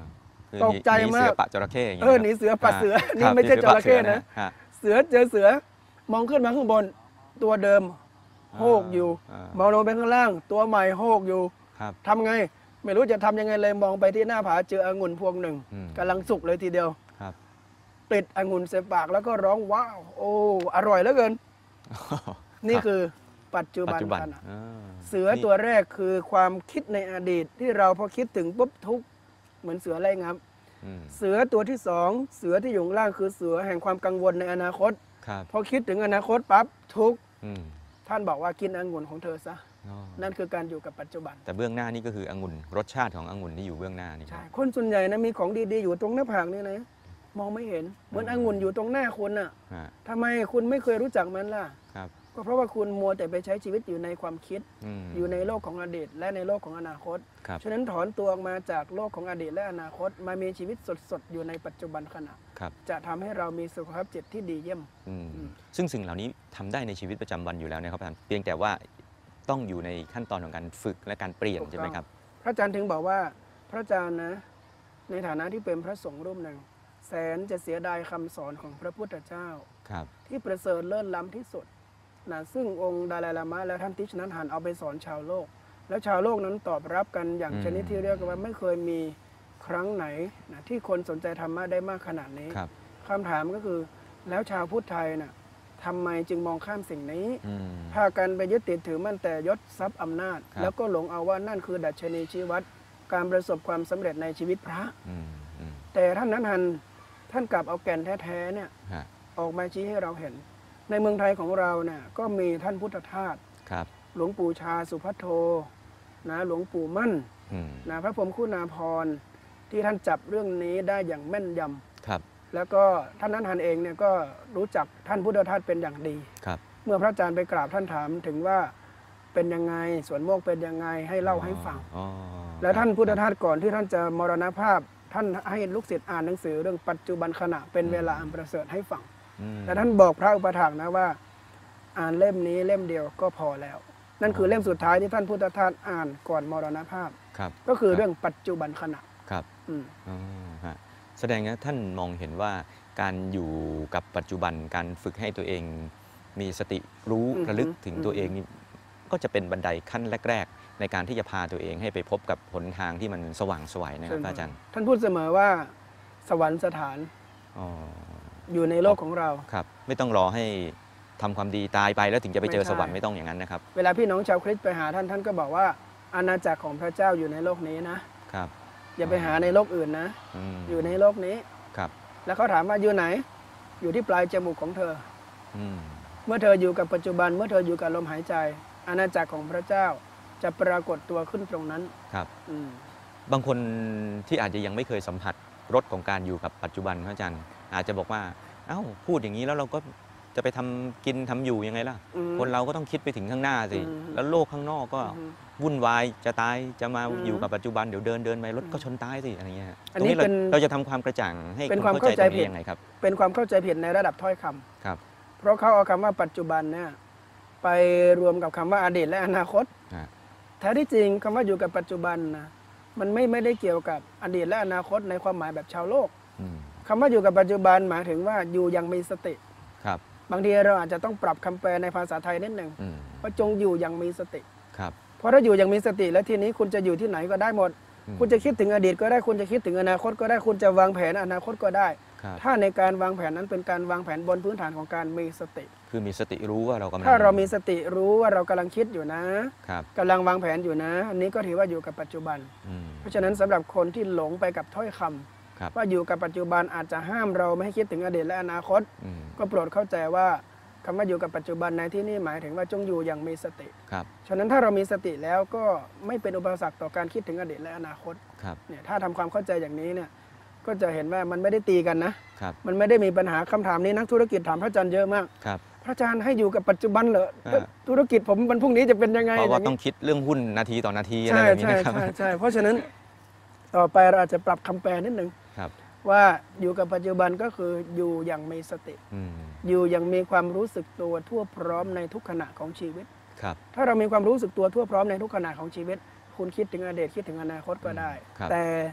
คือตกใจหนีมาเสืกอปะจระเข้อย่างเอเงี้ยอหนีเสือปัดเสือคนี่บไม่ใช่หจสือระเข้ปนะฮะเสือเจอเสือมองขึ้นมาข้างบน ตัวเดิมโหกอยู่ มองลงไปข้างล่าง ตัวใหม่โหกอยู่ครับทำไง ไม่รู้จะทำยังไงเลยมองไปที่หน้าผาเจอองุ่นพวงหนึ่งอืมกำลังสุกเลยทีเดียวครับปิดองุ่นใส่ปากแล้วก็ร้องว้าวโอ้อร่อยเหลือเกิน นี่คือปัจจุปับัจนจุบันขณะอ่าเสือตัวแรกคือความคิดในอดีตที่เราพอคิดถึงปุ๊บทุกข์เหมือนเสือไล่งับอืมเสือตัวที่สองเสือที่อยู่ข้างล่างคือเสือแห่งความกังวลในอนาคตครับพอคิดถึงอนาคตปั๊บทุกข์อืมท่านบอกว่ากินองุ่นของเธอซะอ๋อนั่นคือการอยู่กับปัจจุบันแต่เบื้องหน้านี่ก็คือองุ่นรสชาติขององุ่นที่อยู่เบื้องหน้านี่ใช่คนส่วนใหญ่นะมีของดีๆอยู่ตรงหน้าผากนี่นะมองไม่เห็นเหมือนองุ่นอยู่ตรงหน้าคุณน่ะฮะทำไมคุณไม่เคยรู้จักมันล่ะครับก็เพราะว่าคุณมัวแต่ไปใช้ชีวิตอยู่ในความคิดมอยู่ในโลกของอดีต และในโลกของอนาคตครับฉะนั้นถอนตัวออกมาจากโลกของอดีตและอนาคต มามีชีวิตสดๆ อยู่ในปัจจุบันขณะครับจะทำให้เรามีสุขภาพจิตที่ดีเยี่ยมอืมอืมซึ่งสิ่งเหล่านี้ทำได้ในชีวิตประจำวันอยู่แล้วนะครับอาจารย์เพียงแต่ว่าต้องอยู่ในขั้นตอนของการฝึกและการเปลี่ยนใช่ไหมครับพระอาจารย์ถึงบอกว่าพระอาจารย์นะในฐานะที่เป็นพระสงฆ์รูปหนึ่งแสนจะเสียดายคำสอนของพระพุทธเจ้าครับที่ประเสริฐเลิศล้ำที่สุดนะซึ่งองค์ดาลายลามะและท่านติชนันหันเอาไปสอนชาวโลก แล้วชาวโลกนั้นตอบรับกันอย่างชนิดที่เรียกว่าไม่เคยมีครั้งไหนนะที่คนสนใจธรรมะได้มากขนาดนี้ครับคำถามก็คือแล้วชาวพุทธไทยน่ะทำไมจึงมองข้ามสิ่งนี้อืมพากันไปยึดติดถือมั่นแต่ยศทรัพย์อำนาจครับแล้วก็หลงเอาว่านั่นคือดัชนีชี้วัด การประสบความสำเร็จในชีวิตพระอืมอืมแต่ท่านนั้นหันท่านกลับเอาแก่นแท้ๆเนี่ยฮะออกมาชี้ให้เราเห็น ในเมืองไทยของเราเนี่ยก็มีท่านพุทธทาสครับหลวงปู่ชาสุพัทโทนะหลวงปู่มั่นอืมนะพระพรหมคุณาภรณ์ที่ท่านจับเรื่องนี้ได้อย่างแม่นยำครับแล้วก็ท่านนั้นหันเองเนี่ยก็รู้จักท่านพุทธทาสเป็นอย่างดีครับเมื่อพระอาจารย์ไปกราบท่านถามถึงว่าเป็นยังไงสวนโมกเป็นยังไงให้เล่าให้ฟังอ๋อแล้วท่านพุทธทาสก่อนที่ท่านจะมรณภาพ ท่านให้ลูกศิษย์อ่านหนังสือเรื่องปัจจุบันขณะเป็นเวลาอันประเสริฐให้ฟังอืมแต่ท่านบอกพระอุปถากนะว่า อ่านเล่มนี้เล่มเดียวก็พอแล้ว นั่นคือเล่มสุดท้ายที่ท่านพุทธทาสอ่านก่อนมรณภาพครับก็คือเรื่องปัจจุบันขณะครับอืมอ๋อฮะแสดงว่าท่านมองเห็นว่าการอยู่กับปัจจุบันการฝึกให้ตัวเองมีสติรู้อือฮึระลึกถึงตัวอือฮึเองนี่ก็จะเป็นบันไดขั้นแรก ๆ ในการที่จะพาตัวเองให้ไปพบกับหนทางที่มันสว่างไสวยนะครับอาจารย์ท่านพูดเสมอว่าสวรรค์สถานอ๋ออยู่ในโลกของเราครับ ไม่ต้องรอให้ทำความดีตายไปแล้วถึงจะไปเจอไม่ใช่สวรรค์ไม่ต้องอย่างนั้นนะครับเวลาพี่น้องชาวคริสต์ไปหาท่านท่านก็บอกว่าอาณาจักรของพระเจ้าอยู่ในโลกนี้นะครับอย่าไปหาในโลกอื่นนะมอยู่ในโลกนี้ครับแล้วเขาถามว่าอยู่ไหน อยู่ที่ปลายจมูกของเธออืมเมื่อเธออยู่กับปัจจุบัน เมื่อเธออยู่กับลมหายใจ อาณาจักรของพระเจ้าจะปรากฏตัวขึ้นตรงนั้นครับอืมบางคนที่อาจจะยังไม่เคยสัมผัสรสของการอยู่กับปัจจุบันพระอาจารย์อาจจะบอกว่าเอ้าพูดอย่างนี้แล้วเราก็จะไปทำกินทำอยู่ยังไงล่ะอืมคนเราก็ต้องคิดไปถึงข้างหน้าสิอืมแล้วโลกข้างนอกก็อืมวุ่นวายจะตายจะมาอืมอยู่กับปัจจุบันเดี๋ยวเดินไปรถก็ชนตายสิอะไรเงี้ยอันนี้ตรงเป็นเราจะทำความกระจ่างให้เป็นคนความเข้าใจเข้าใจตรงผินี้ดยังไงครับเป็นความเข้าใจผิดในระดับถ้อยคำครับเพราะเขาเอาคำว่าปัจจุบันเนี่ยไปรวมกับคำว่าอดีตและอนาคตฮะแท้ที่จริงคำว่าอยู่กับปัจจุบันนะมันไม่ได้เกี่ยวกับอดีตและอนาคตในความหมายแบบชาวโลกอืมคำว่าอยู่กับปัจจุบันหมายถึงว่าอยู่อย่างมีสติครับบางทีเราอาจจะต้องปรับคำแปลในภาษาไทยนิดหนึ่งอืมว่าจงอยู่อย่างมีสติครับเพราะถ้าอยู่อย่างมีสติแล้วทีนี้คุณจะอยู่ที่ไหนก็ได้หมดอืมคุณจะคิดถึงอดีตก็ได้คุณจะคิดถึงอนาคตก็ได้คุณจะวางแผนอนาคตก็ได้ครับถ้าในการวางแผนนั้นเป็นการวางแผนบนพื้นฐานของการมีสติคือมีสติรู้ว่าเรากำลังถ้าเรามีสติรู้ว่าเรากำลังคิดอยู่นะครับกำลังวางแผนอยู่นะ อันนี้ก็ถือว่าอยู่กับปัจจุบันอืมเพราะฉะนั้นสำหรับคนที่หลงไปกับถ้อยคำครับว่าอยู่กับปัจจุบันอาจจะห้ามเราไม่ให้คิดถึงอดีตและอนาคตอืมก็โปรดเข้าใจว่าคำว่าอยู่กับปัจจุบันในที่นี้หมายถึงว่าจงอยู่อย่างมีสติครับฉะนั้นถ้าเรามีสติแล้วก็ไม่เป็นอุปสรรคต่อการคิดถึงอดีตและอนาคตครับเนี่ยถ้าทำความเข้าใจอย่างนี้เนี่ยก็จะเห็นว่ามันไม่ได้ตีกันนะครับมันไม่ได้มีปัญหาคำถามนี้นักธุรกิจถามพระอาจารย์เยอะมากครับพระอาจารย์ให้อยู่กับปัจจุบันเหรออ่าธุรกิจผมวันพรุ่งนี้จะเป็นยังไงเพราะว่าย่นี้ต้องคิดเรื่องหุ้นนาทีต่อนาทีอะไรใช่แบบนี้ใช่นะครับใช่ใช่เพราะฉะนั้นต่อไปเราอาจจะปรับคำแปลนิดหนึ่งครับว่าอยู่กับปัจจุบันก็คืออยู่อย่างมีสติอืมอยู่อย่างมีความรู้สึกตัวทั่วพร้อมในทุกขณะของชีวิตครับถ้าเรามีความรู้สึกตัวทั่วพร้อมในทุกขณะของชีวิต คุณคิดถึงอดีตคิดถึงอนาคตก็ได้ครับแต่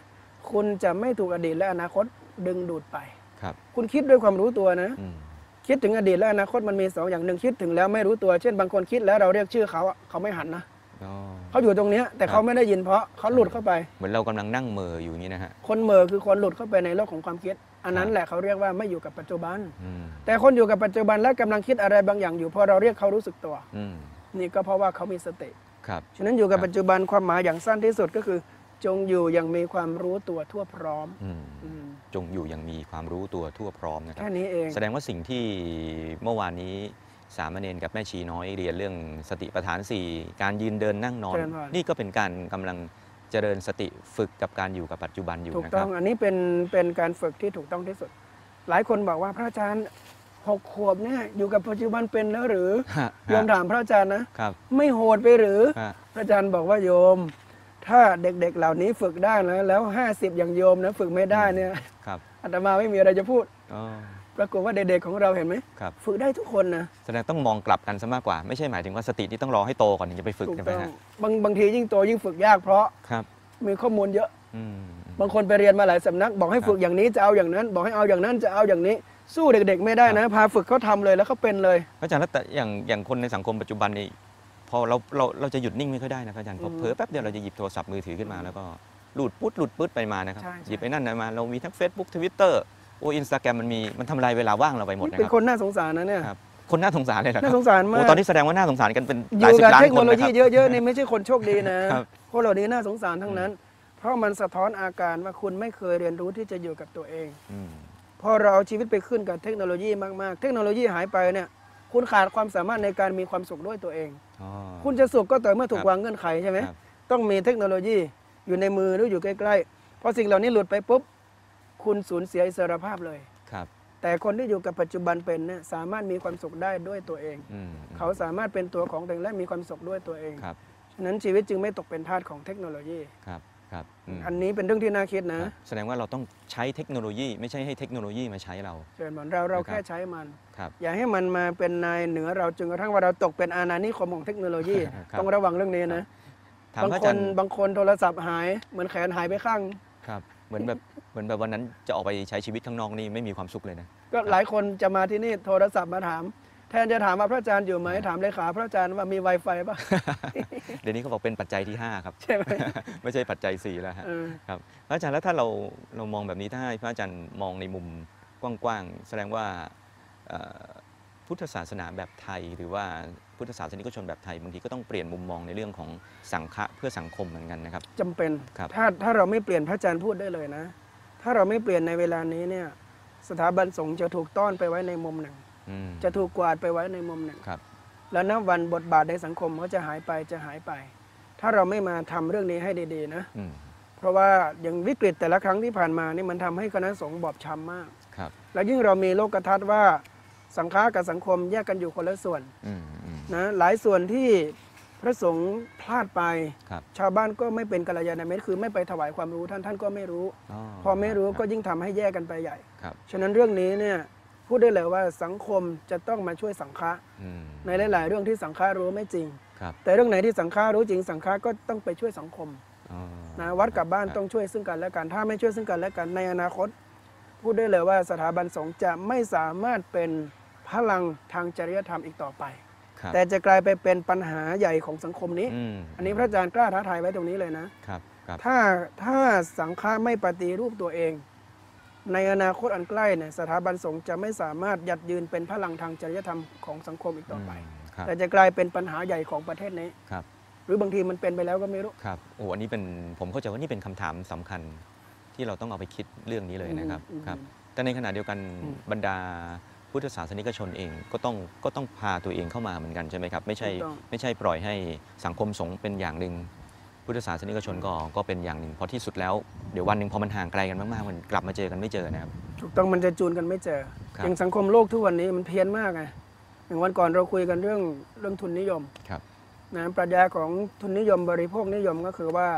คุณจะไม่ถูกอดีตและอนาคตดึงดูดไปครับคุณคิดด้วยความรู้ตัวนะอืมคิดถึงอดีตและอนาคตมันมี2อย่างหนึ่งคิดถึงแล้วไม่รู้ตัวเช่นบางคนคิดแล้วเราเรียกชื่อเขาเขาไม่หันนะอ๋อเขาอยู่ตรงเนี้ยแต่เขาไม่ได้ยินเพราะเขาหลุดเข้าไปเหมือนเรากำลังนั่งเหม่ออยู่อย่างนี้นะฮะคนเหม่อคือคนหลุดเข้าไปในโลกของความคิด อันนั้นแหละเขาเรียกว่าไม่อยู่กับปัจจุบันอืมแต่คนอยู่กับปัจจุบันและกำลังคิดอะไรบางอย่างอยู่พอเราเรียกเขารู้สึกตัวอืมนี่ก็เพราะว่าเขามีสติครับฉะนั้นอยู่กับปัจจุบันความหมายอย่างสั้นที่สุดก็คือ จงอยู่อย่างมีความรู้ตัวทั่วพร้อมอืมอืมจงอยู่อย่างมีความรู้ตัวทั่วพร้อมนะครับแค่นี้เองแสดงว่าสิ่งที่เมื่อวานนี้สามเณรกับแม่ชีน้อยเรียนเรื่องสติปัฏฐาน 4 การยืนเดินนั่งนอนเจริญพรนี่ก็เป็นการกำลังเจริญสติฝึกกับการอยู่กับปัจจุบันอยู่ถูกนะคต้รัอบ งอันนี้เป็นการฝึกที่ถูกต้องที่สุด หลายคนบอกว่าพระอาจารย์6 ขวบเนี่ยอยู่กับปัจจุบันเป็นแล้วหรือฮะโยมถามพระอาจารย์นะครับไม่โหดไปหรือฮะพระอาจารย์บอกว่าโยม ถ้าเด็กๆเหล่านี้ฝึกได้แล้ว50อย่างโยมนะฝึกไม่ได้เนี่ยครับอาตมาไม่มีอะไรจะพูดอ๋อปรากฏว่าเด็กๆของเราเห็นไหมครับฝึกได้ทุกคนนะแสดงต้องมองกลับกันซะมากกว่า ไม่ใช่หมายถึงว่าสติที่ต้องรอให้โตก่อนถึงจะไปฝึกถูกใช่ไหมต้องฮะบางทียิ่งโตยิ่งฝึกยากเพราะครับมีข้อมูลเยอะอืมบางคนไปเรียนมาหลายสำนัก บอกให้ครับฝึกอย่างนี้จะเอาอย่างนั้น บอกให้เอาอย่างนั้นจะเอาอย่างนี้ สู้เด็กๆไม่ได้นะ พาฝึกเขาทำเลยแล้วเขาเป็นเลยพระอาจารย์แล้วแต่อย่างคนในสังคมปัจจุบันนี่พอเราจะหยุดนิ่งไม่ค่อยได้นะพระอาจารย์พอเผลอแป๊บเดียวเราจะหยิบโทรศัพท์มือถือขึ้นมาแล้วก็หลุดปุ๊ดไปมานะครับใช่หยิบไปนั่นมาเรามีทั้ง Facebook Twitter โอ้อินสตาแกรมมันทำลายเวลาว่างเราไปหมดนะเป็คน รับคนน่าสงสารนะเนี่ยครับคนน่าสงสารเลยนะคน่ารับสงสารมาโอ้กตอนนี้แสดงว่าน่าสงสารกันเป็นหอลายยู่สิกับบล้านเทคคโนนโลนะคยีรับเยอะๆนี่ไม่ใช่คนโชคดีนะครับ พวกเหล่านี้น่าสงสารทั้งนั้น เพราะมันสะท้อนอาการว่าคุณไม่เคยเรียนรู้ที่จะอยู่กับตัวเองอืมพอเราเอาชีวิตไปขึ้นกับเทคโนโลยีมากๆ เทคโนโลยีหายไปเนี่ยคุณขาดความสามารถในการมีความสุขด้วยตัวเองอ๋อคุณจะสุขก็ต่อเมื่อถูกครับวางเงื่อนไขใช่ไหมครับต้องมีเทคโนโลยีอยู่ในมือหรืออยู่ใกล้ๆพอสิ่งเหล่านี้หลุดไปปุ๊บคุณสูญเสียอิสรภาพเลยครับแต่คนที่อยู่กับปัจจุบันเป็นเนี่ยสามารถมีความสุขได้ด้วยตัวเองอืมเขาสามารถเป็นตัวของตัวเองและมีความสุขด้วยตัวเองครับฉะนั้นชีวิตจึงไม่ตกเป็นทาสของเทคโนโลยีครับครับอืมอันนี้เป็นเรื่องที่น่าคิดคนะรับแสดงว่าเราต้องใช้เทคโนโลยี ไม่ใช่ให้เทคโนโลยีมาใช้เราเชิญเหมือนเรานะครับแค่ใช้มันครับอย่าให้มันมาเป็นนายเหนือเราจนกระทั่งว่าเราตกเป็นอาณานิคมของเทคโนโลยีครับต้องระวังเรื่องนี้นะถามบางพระอาคจารนย์บางคนโทรศัพท์หายเหมือนแขนหายไปข้างครับเหมือนแบบวันนั้นจะออกไปใช้ชีวิตข้างนอกนี่ไม่มีความสุขเลยนะก็หลายคนจะมาที่นี่โทรศัพท์มาถาม แทนจะถามว่าพระอาจารย์อยู่ไหมถามเลขาพระอาจารย์ว่ามี Wi-Fi ป่ะเดี๋ยวนี้เขาบอกเป็นปัจจัยที่ 5 ครับใช่ไหมไม่ใช่ปัจจัย 4 แล้วฮะเออครับพระอาจารย์แล้วถ้าเรามองแบบนี้ถ้าให้พระอาจารย์มองในมุมกว้างๆแสดงว่าเอ่อพุทธศาสนาแบบไทย หรือว่าพุทธศาสนิกชนแบบไทยบางทีก็ต้องเปลี่ยนมุมมองในเรื่องของสังฆะเพื่อสังคมเหมือนกันนะครับจำเป็นครับถ้าเราไม่เปลี่ยนพระอาจารย์พูดได้เลยนะ ถ้าเราไม่เปลี่ยนในเวลานี้เนี่ยสถาบันสงฆ์จะถูกต้อนไปไว้ในมุมหนึ่งอืมจะถูกกวาดไปไว้ในมุมหนึ่งครับแล้วนับวันบทบาทในสังคมเขาจะหายไป ถ้าเราไม่มาทำเรื่องนี้ให้ดีๆนะอืมเพราะว่าอย่างวิกฤตแต่ละครั้งที่ผ่านมานี่มันทำให้คณะสงฆ์บอบช้ำมากครับแล้วยิ่งเรามีโลกทัศน์ว่าสังฆะกับสังคมแยกกันอยู่คนละส่วนอืมอืมนะหลายส่วนที่พระสงฆ์พลาดไปครับชาวบ้านก็ไม่เป็นกัลยาณมิตรคือไม่ไปถวายความรู้ท่านก็ไม่รู้ พอไม่รู้ก็ยิ่งทำให้แยกกันไปใหญ่ครับฉะนั้นเรื่องนี้เนี่ยพูดได้เลยว่าสังคมจะต้องมาช่วยสังฆะอืมในหลาย ๆ เรื่องที่สังฆะรู้ไม่จริงครับแต่เรื่องไหนที่สังฆะรู้จริงสังฆะก็ต้องไปช่วยสังคมอ๋อนะวัดกับบ้านต้องช่วยซึ่งกันและกันถ้าไม่ช่วยซึ่งกันและกันในอนาคต พูดได้เลยว่าสถาบันสงฆ์จะไม่สามารถเป็นพลังทางจริยธรรมอีกต่อไปครับแต่จะกลายไปเป็นปัญหาใหญ่ของสังคมนี้มอันนี้พระอาจารย์กล้าท้าทายไว้ตรงนี้เลยนะครับครับถ้าสังฆะไม่ปฏิรูปตัวเอง ในอนาคตอันใกล้เนี่ยสถาบันสงฆ์จะไม่สามารถยัดยืนเป็นพลังทางจริยธรรมของสังคมอีกต่อไปครับแต่จะกลายเป็นปัญหาใหญ่ของประเทศนี้ครับหรือบางทีมันเป็นไปแล้วก็ไม่รู้ครับโอ้อันนี้เป็นผมเข้าใจว่านี่เป็นคำถามสำคัญที่เราต้องเอาไปคิดเรื่องนี้เลยนะครับอืมครับแต่ในขณะเดียวกันอืมบรรดาพุทธศาสนิกชนเองก็ต้องพาตัวเองเข้ามาเหมือนกันใช่ไหมครับไม่ใช่ปล่อยให้สังคมสงฆ์เป็นอย่างหนึ่งพุทธศาสนิกชนก็เป็นอย่างหนึ่งเพราะที่สุดแล้วเดี๋ยววันหนึ่งพอมันห่างไกลกันมากๆมันกลับมาเจอกันไม่เจอนะครับถูกต้องมันจะจูนกันไม่เจอครับอย่างสังคมโลกทุกวันนี้มันเพี้ยนมากไงอย่างวันก่อนเราคุยกันเรื่องทุนนิยมครับนะปรัชญาของทุนนิยมบริโภคนิยมก็คือว่า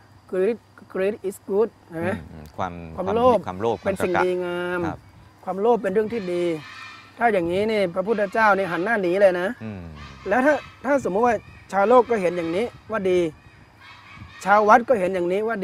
greed is good นะความโลภเป็นสิ่งความตระดีกะงามครับความโลภเป็นเรื่องที่ดี ถ้าอย่างนี้นี่พระพุทธเจ้านี่หันหน้าหนีเลยนะอืมแล้วถ้าสมมติว่าชาวโลกก็เห็นอย่างนี้ว่าดี ชาววัดก็เห็นอย่างนี้ว่าดี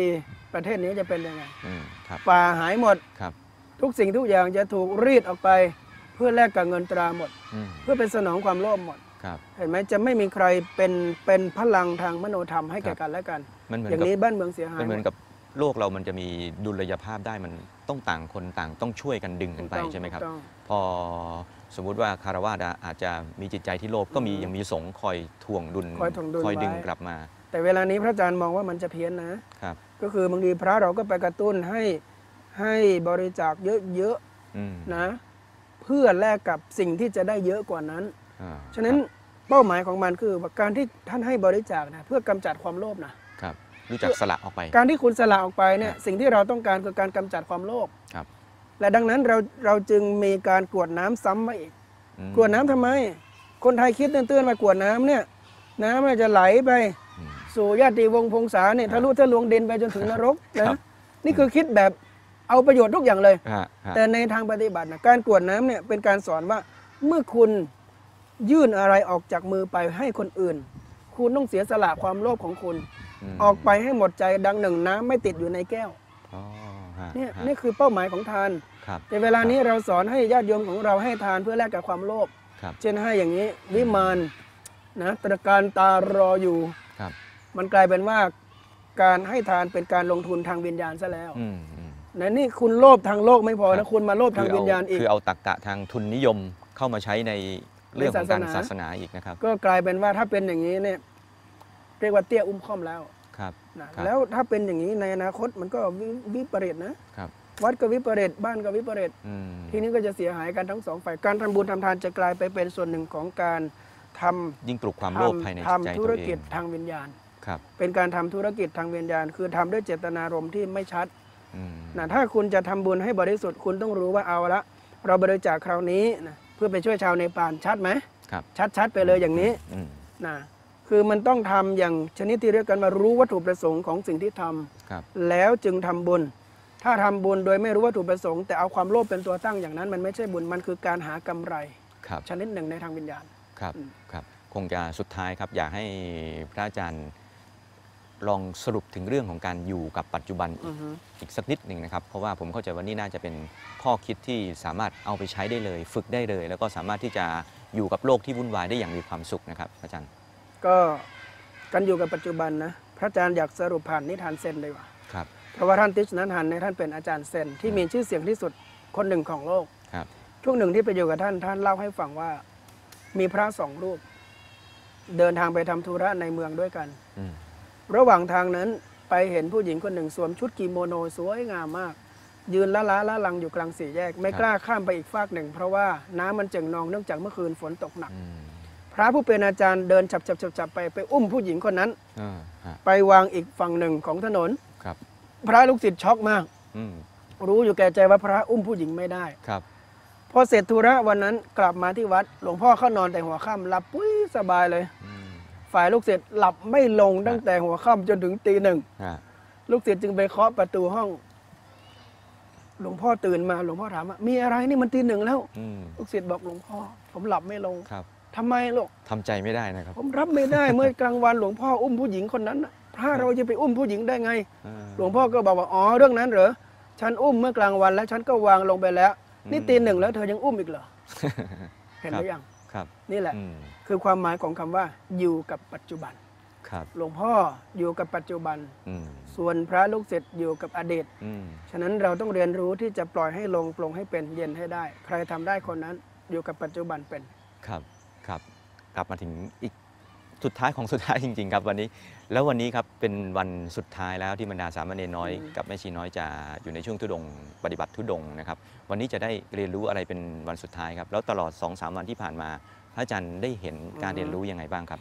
ประเทศนี้จะเป็นยังไงครับป่าหายหมดครับทุกสิ่งทุกอย่างจะถูกรีดออกไปเพื่อแลกกับเงินตราหมด เพื่อเป็นสนองความโลภหมดครับเห็นไหมจะไม่มีใครเป็นพลังทางมโนธรรมให้แก่กันและกันมันเหมือนอย่างกับนี้บ้านเมืองเสียหายมันเหมือนกับโลกเรามันจะมีดุลยภาพได้มันต้องต่างคนต่างต้องช่วยกันดึงกันไปใช่ไหมครับถูกต้องพอสมมุติว่าคารวะอาจจะมีจิตใจที่โลภก็มียังมีสงฆ์คอยถ่วงดุลคอยถ่วงดุลคอยดึงไว้กลับมาแต่เวลานี้พระอาจารย์มองว่ามันจะเพี้ยนนะครับก็คือบางทีพระเราก็ไปกระตุ้นให้บริจาคเยอะอืมๆนะเพื่อแลกกับสิ่งที่จะได้เยอะกว่านั้นอ่าฉะนั้นเป้าหมายของมันคือการที่ท่านให้บริจาคนะเพื่อกำจัดความโลภนะครับรู้จักสละออกไปการที่คุณสละออกไปเนี่คยรับสิ่งที่เราต้องการคือการกำจัดความโลภครับและดังนั้นเราจึงมีการกรวดน้ำซ้ำมาอีกอืมกรวดน้ำทำไม คนไทยคิดเตือนๆมากรวดน้ำเนี่ยน้ำมันจะไหลไปอืมสู่ญาติวงศ์พงษาเนี่ยครับทะลุทะลวงดินไปจนถึงนรกครันะบนี่คือคิดแบบเอาประโยชน์ทุกอย่างเลยฮะฮะแต่ในทางปฏิบัตินะการกรวดน้ำเนี่ยเป็นการสอนว่าเมื่อคุณยื่นอะไรออกจากมือไปให้คนอื่น คุณต้องเสียสละความโลภของคุณมออกไปให้หมดใจดังหนึ่งน้ำไม่ติดอยู่ในแก้วอ๋อฮะเนี่ยฮะนี่คือเป้าหมายของทานครับแต่เวลานี้เราสอนให้ญาติโยมของเราให้ทานเพื่อแลกกับความโลภครับเช่นให้อย่างนี้วิมานนะตระการตารออยู่ครับมันกลายเป็นว่าการให้ทานเป็นการลงทุนทางวิญญาณซะแล้วอืมนะนี่คุณโลภทางโลกไม่พอครันะบคุณมาโลภทางวิญญาณอีกคือเอาตรรกะทางทุนนิยมเข้ามาใช้ในเรื่องของการในศาสนาศาสนาอีกนะครับก็กลายเป็นว่าถ้าเป็นอย่างนี้เนี่ยเรียกว่าเตี้ยอุ้มค่อมแล้วครับนะครับ แล้วถ้าเป็นอย่างนี้ในอนาคตมันก็วิปริตนะครับ วัดก็วิปริตบ้านก็วิปริตอืมทีนี้ก็จะเสียหายกันทั้งสองฝ่ายการทำบุญทำทานจะกลายไปเป็นส่วนหนึ่งของการทำยิ่งปลุกความโลภภายในจิตใจทำธุตัรวเอกิจงทางวิญญาณครับเป็นการทำธุรกิจทางวิญญาณ คือทำด้วยเจตนารมณ์ที่ไม่ชัดอืมนะถ้าคุณจะทำบุญให้บริสุทธิ์คุณต้องรู้ว่าเอาละเราบริจาคคราวนี้นะเพื่อไปช่วยชาวเนปาลชัดไหมครับชัดไปเลยอย่างนี้อืมนะคือมันต้องทำอย่างชนิดที่เรียกกันว่ารู้วัตถุประสงค์ของสิ่งที่ทำครับแล้วจึงทำบุญ ถ้าทำบุญโดยไม่รู้วัตถุประสงค์แต่เอาความโลภเป็นตัวตั้งอย่างนั้น มันไม่ใช่บุญมันคือการหากำไรครับชนิดหนึ่งในทางวิญญาณครับอืมครับ คงจะสุดท้ายครับ อยากให้พระอาจารย์ลองสรุปถึงเรื่องของการอยู่กับปัจจุบันอีกสักนิดหนึ่งนะครับ เพราะว่าผมเข้าใจว่านี่น่าจะเป็นข้อคิดที่สามารถเอาไปใช้ได้เลย ฝึกได้เลย แล้วก็สามารถที่จะอยู่กับโลกที่วุ่นวายได้อย่างมีความสุขนะครับอาจารย์ก็การอยู่กับปัจจุบันนะพระอาจารย์อยากสรุปผ่านนิทานเซนเลยว่าครับเพราะว่าท่านติชนันทันเนี่ยท่านเป็นอาจารย์เซนที่มีชื่อเสียงที่สุดคนหนึ่งของโลกครับช่วงหนึ่งที่ไปอยู่กับท่านเล่าให้ฟังว่ามีพระสองรูป เดินทางไปทำธุระในเมืองด้วยกันอืมระหว่างทางนั้นไปเห็นผู้หญิงคนหนึ่งสวมชุดกิโมโนสวยงามมาก ยืนละลังอยู่กลางสี่แยก ไม่กล้าข้ามไปอีกฟากหนึ่ง เพราะว่าน้ำมันเจิ่งนองเนื่องจากเมื่อคืนฝนตกหนักอืมพระผู้เป็นอาจารย์เดินฉับไปอุ้มผู้หญิงคนนั้นฮะไปวางอีกฝั่งหนึ่งของถนนครับพระลูกศิษย์ช็อกมากอืมรู้อยู่แก่ใจว่าพระอุ้มผู้หญิงไม่ได้ครับพอเสร็จธุระวันนั้นกลับมาที่วัด หลวงพ่อเข้านอนแต่หัวค่ำหลับปุ้ยสบายเลยอืมฝ่ายลูกศิษย์หลับไม่ลงตั้งแต่หัวค่ำจนถึงตีหนึ่งฮะลูกศิษย์จึงไปเคาะประตูห้อง หลวงพ่อตื่นมาหลวงพ่อถามว่ามีอะไรนี่มันตีหนึ่งแล้วอืมลูกศิษย์บอกหลวงพ่อผมหลับไม่ลงครับทำไมลูกทำใจไม่ได้นะครับผมรับไม่ได้ เมื่อกลางวันหลวงพ่ออุ้มผู้หญิงคนนั้นน่ะพระเราจะไปอุ้มผู้หญิงได้ไง หลวงพ่อก็บอกว่าอ๋อเรื่องนั้นเหรอฉันอุ้มเมื่อกลางวันแล้วฉันก็วางลงไปแล้ว นี่ตีหนึ่งแล้วเธอยังอุ้มอีกเหรอ เห็นหรือยังครับนี่แหละอืมคือความหมายของคำว่า อยู่กับปัจจุบันครับหลวงพ่ออยู่กับปัจจุบันอืมส่วนพระลูกศิษย์อยู่กับอดีตอืมฉะนั้นเราต้องเรียนรู้ที่จะปล่อยให้ลงปลงให้เป็นเย็นให้ได้ ใครทำได้คนนั้นอยู่กับปัจจุบันเป็นครับครับกลับมาถึงอีกสุดท้ายของสุดท้ายจริง ๆ ครับวันนี้ แล้ววันนี้ครับเป็นวันสุดท้ายแล้วที่บรรดาสามเณรน้อยกับแม่ชีน้อยจะอยู่ในช่วงธุดงค์ปฏิบัติธุดงค์นะครับวันนี้จะได้เรียนรู้อะไรเป็นวันสุดท้ายครับแล้วตลอด 2-3 วันที่ผ่านมาพระอาจารย์ได้เห็นการเรียนรู้ยังไงบ้างครับ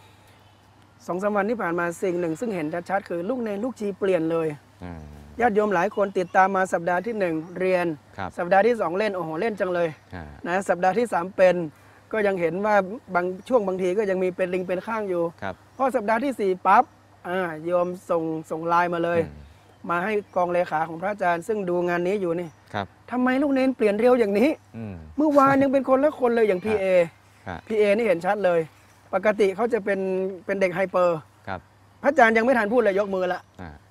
2-3 วันที่ผ่านมาสิ่งหนึ่งซึ่งเห็นชัดๆคือลูกเนรลูกชีเปลี่ยนเลยอืมญาติโยมหลายคนติดตามมาสัปดาห์ที่ 1 เรียนครับสัปดาห์ที่ 2 เล่นโอ้โหเล่นจังเลยอ่านะสัปดาห์ที่ 3 เป็นก็ยังเห็นว่าบางช่วงบางทีก็ยังมีเป็นลิงเป็นข้างอยู่ครับพอสัปดาห์ที่ 4 ปั๊บโยมส่งไลน์มาเลยอืมมาให้กองเลขาของพระอาจารย์ซึ่งดูงานนี้อยู่นี่ครับทำไมลูกเนรเปลี่ยนเร็วอย่างนี้อืมเมื่อวานยังเป็นคนละคนเลยอย่างพีเอครับพีเอนี่เห็นชัดเลย ปกติเขาจะเป็นเด็กไฮเปอร์ครับพระอาจารย์ยังไม่ทันพูดเลยยกมือละอ่า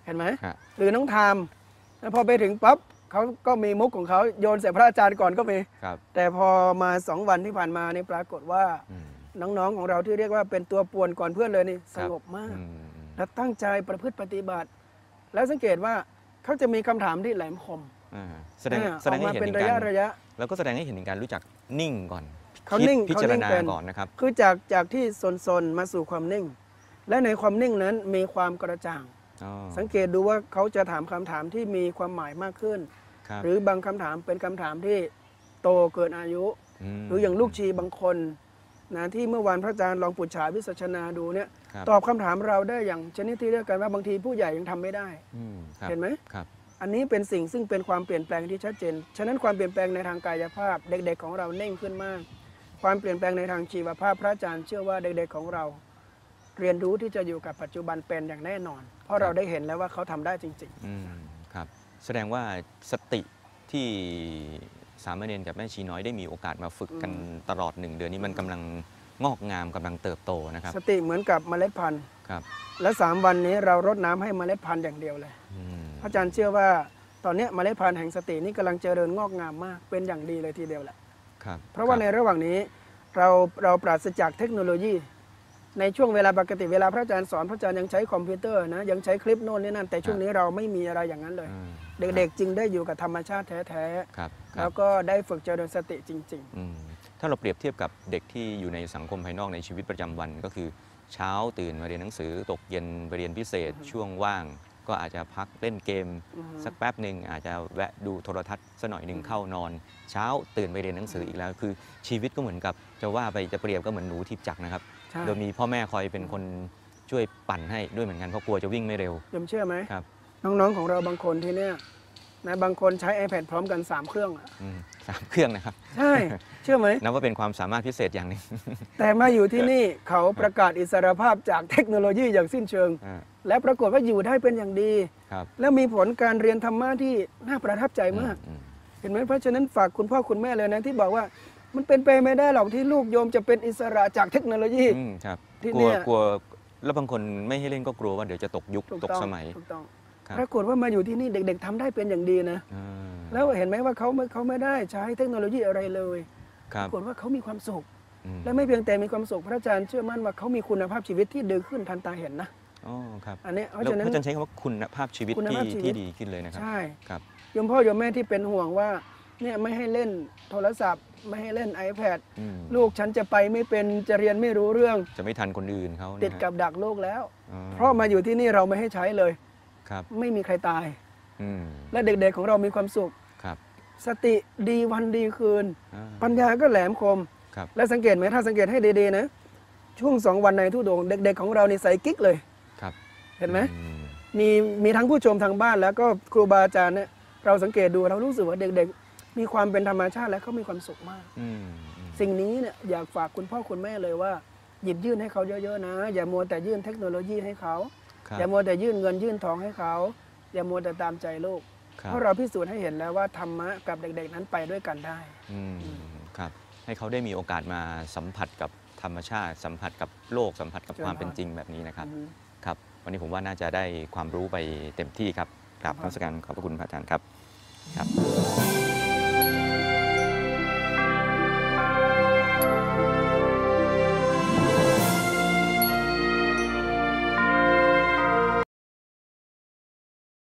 เห็นไหมฮะหรือน้องทามแล้วพอไปถึงปั๊บเขาก็มีมุกของเขาโยนใส่พระอาจารย์ก่อนก็มีครับแต่พอมา2 วันที่ผ่านมานี่ปรากฏว่าอืมน้องๆของเราที่เรียกว่าเป็นตัวป่วนก่อนเพื่อนเลยนี่สงบมากอืมและตั้งใจประพฤติปฏิบัติ แล้วสังเกตว่าเขาจะมีคำถามที่แหลมคมแสดงอแสดงอกให้มาเห็นเป็นถึงระกายะรระยะแล้วก็แสดงให้เห็นถึงการรู้จักนิ่งก่อนเขาคิดนิ่งพิจารณาเขานิ่งเป็นก่อนนะครับคือจากที่ซนๆมาสู่ความนิ่ง และในความนิ่งนั้นมีความกระจ่างอ๋อสังเกตดูว่าเขาจะถามคำถามที่มีความหมายมากขึ้นครับหรือบางคำถามเป็นคำถามที่โตเกินอายุมหรืออย่างลูกชีบางคนนะที่เมื่อวานพระอาจารย์ลองปุจฉาวิสัชนาดูเนี่ยครับตอบคำถามเราได้อย่างชนิดที่เรียกกันว่าบางทีผู้ใหญ่ยังทำไม่ได้ครับเห็นไหมครับอันนี้เป็นสิ่งซึ่งเป็นความเปลี่ยนแปลงที่ชัดเจน ฉะนั้นความเปลี่ยนแปลงในทางกายภาพ เด็กๆของเราเน่งขึ้นมาก ความเปลี่ยนแปลงในทางชีวภาพพระอาจารย์เชื่อว่าเด็กๆของเรา เรียนรู้ที่จะอยู่กับปัจจุบันเป็นอย่างแน่นอน เพราะเราได้เห็นแล้วว่าเขาทำได้จริงครับ แสดงว่าสติที่สามเณรกับแม่ชีน้อยได้มีโอกาสมาฝึกกันตลอด1 เดือนนี้มันกำลังงอกงามกำลังเติบโตนะครับๆ สติเหมือนกับเมล็ดพันธุ์ครับและ3 วันนี้เรารดน้ำให้เมล็ดพันธุ์อย่างเดียวเลยอืมพระอาจารย์เชื่อว่าตอนนี้เมล็ดพันธุ์แห่งสตินี้กำลังเจริญงอกงามมากเป็นอย่างดีเลยทีเดียวแหละครับเพราะว่าในระหว่างนี้เราปราศจากเทคโนโลยี ในช่วงเวลาปกติเวลาพระอาจารย์สอนพระอาจารย์ยังใช้คอมพิวเตอร์นะยังใช้คลิปโน่นนี่นั่นแต่ช่วงนี้เราไม่มีอะไรอย่างนั้นเลยอืมเด็กๆจึงได้อยู่กับธรรมชาติแท้ครับๆครัแล้บวก็ได้ฝึกเจริญสติจริงอืมถ้าเราเปรียบเทียบกับเด็กที่อยู่ในสังคมภายนอกในชีวิตประจำวันก็คือเช้าตื่นมาเรียนหนังสือตกเย็นไปเรียนพิเศษ ช่วงว่าง ก็อาจจะพักเล่นเกมอือฮึสักแป๊บหนึ่งอาจจะแวะดูโทรทัศน์สักหน่อยหนึ่งเข้านอน เช้าตื่นไปเรียนหนังสืออีกแล้ว คือชีวิตก็เหมือนกับจะว่าไปจะเปรียบก็เหมือนหนูทิพย์จักรนะครับใช่โดยมีพ่อแม่คอยเป็นคนช่วยปั่นให้ด้วยเหมือนกันเพราะกลัวจะวิ่งไม่เร็วยมเชื่อไหมครับน้องๆของเราบางคนที่เนี่ยนะบางคนใช้ iPad พร้อมกัน 3 เครื่องอะ 3 เครื่องนะครับใช่ เชื่อไหมนับว่าเป็นความสามารถพิเศษอย่างหนึ่งแต่มาอยู่ที่นี่เขาประกาศอิสรภาพจากเทคโนโลยีอย่างสิ้นเชิงอ่าและปรากฏว่าอยู่ได้เป็นอย่างดีครับแล้วมีผลการเรียนธรรมะที่น่าประทับใจมากอืมเห็นไหมเพราะฉะนั้นฝากคุณพ่อคุณแม่เลยนะที่บอกว่ามันเป็นไปไม่ได้หรอกที่ลูกโยมจะเป็นอิสระจากเทคโนโลยีครับที่กเนี่ลัวย กลัวแล้วบางคนไม่ให้เล่นก็กลัวว่าเดี๋ยวจะตกยุคถูกตกต้องสมัยถูกต้องครับปรากฏว่ามาอยู่ที่นี่เด็ก ๆทำได้เป็นอย่างดีนะอ่าแล้วเห็นไหมว่าเขาไม่ได้ใช้เทคโนโลยีอะไรเลยครัปบรากฏว่าเขามีความสุขอืมและไม่เพียงแต่มีความสุขพระอาจารย์เชื่อมั่นว่าเขามีคุณภาพชีวิตที่ดีขึ้นทันตาเห็นนะอ๋อครับอันนี้เพแล้วราะฉะนั้นพระอาจารย์ใช้คำว่าคุณภาพชีวิตคุณภาพชีวิตที่ดีขึ้นเลยนะครับใช่ครับโยมพ่อโยมแม่ที่เป็นห่วงว่าเนี่ยไม่ให้เล่นโทรศัพท์ ไม่ให้เล่น iPad อืมลูกฉันจะไปไม่เป็นจะเรียนไม่รู้เรื่องจะไม่ทันคนอื่นเขาติดกับดักโลกแล้วอ๋อเพราะมาอยู่ที่นี่เราไม่ให้ใช้เลยครับไม่มีใครตายอืมและเด็กๆของเรามีความสุขครับสติดีวันดีคืนอ่าปัญญาก็แหลมคมครับและสังเกตไหมถ้าสังเกตให้ดีๆนะช่วง2 วันในทุดงค์เด็กๆของเรานี่ใส่กิ๊กเลยครับเห็นไหมอืมมีทั้งผู้ชมทางบ้านแล้วก็ครูบาอาจารย์เนี่ยเราสังเกตดูเรารู้สึกว่าเด็กๆ มีความเป็นธรรมชาติและเขามีความสุขมากอืมอืมสิ่งนี้เนี่ยอยากฝากคุณพ่อคุณแม่เลยว่าหยิบยื่นให้เขาเยอะๆนะ อย่ามัวแต่ยื่นเทคโนโลยีให้เขาครับอย่ามัวแต่ยื่นเงินยื่นทองให้เขา อย่ามัวแต่ตามใจลูกครับเพราะเราพิสูจน์ให้เห็นแล้วว่าธรรมะกับเด็กๆนั้นไปด้วยกันได้อืมครับให้เขาได้มีโอกาสมาสัมผัสกับธรรมชาติ สัมผัสกับโลกสัมผัสกับเชิญความเป็นพรจริงแบบนี้นะครับอืมครับ วันนี้ผมว่าน่าจะได้ความรู้ไปเต็มที่ครับกราบนมัสการขอบพระคุณพระอาจารย์ครับครับ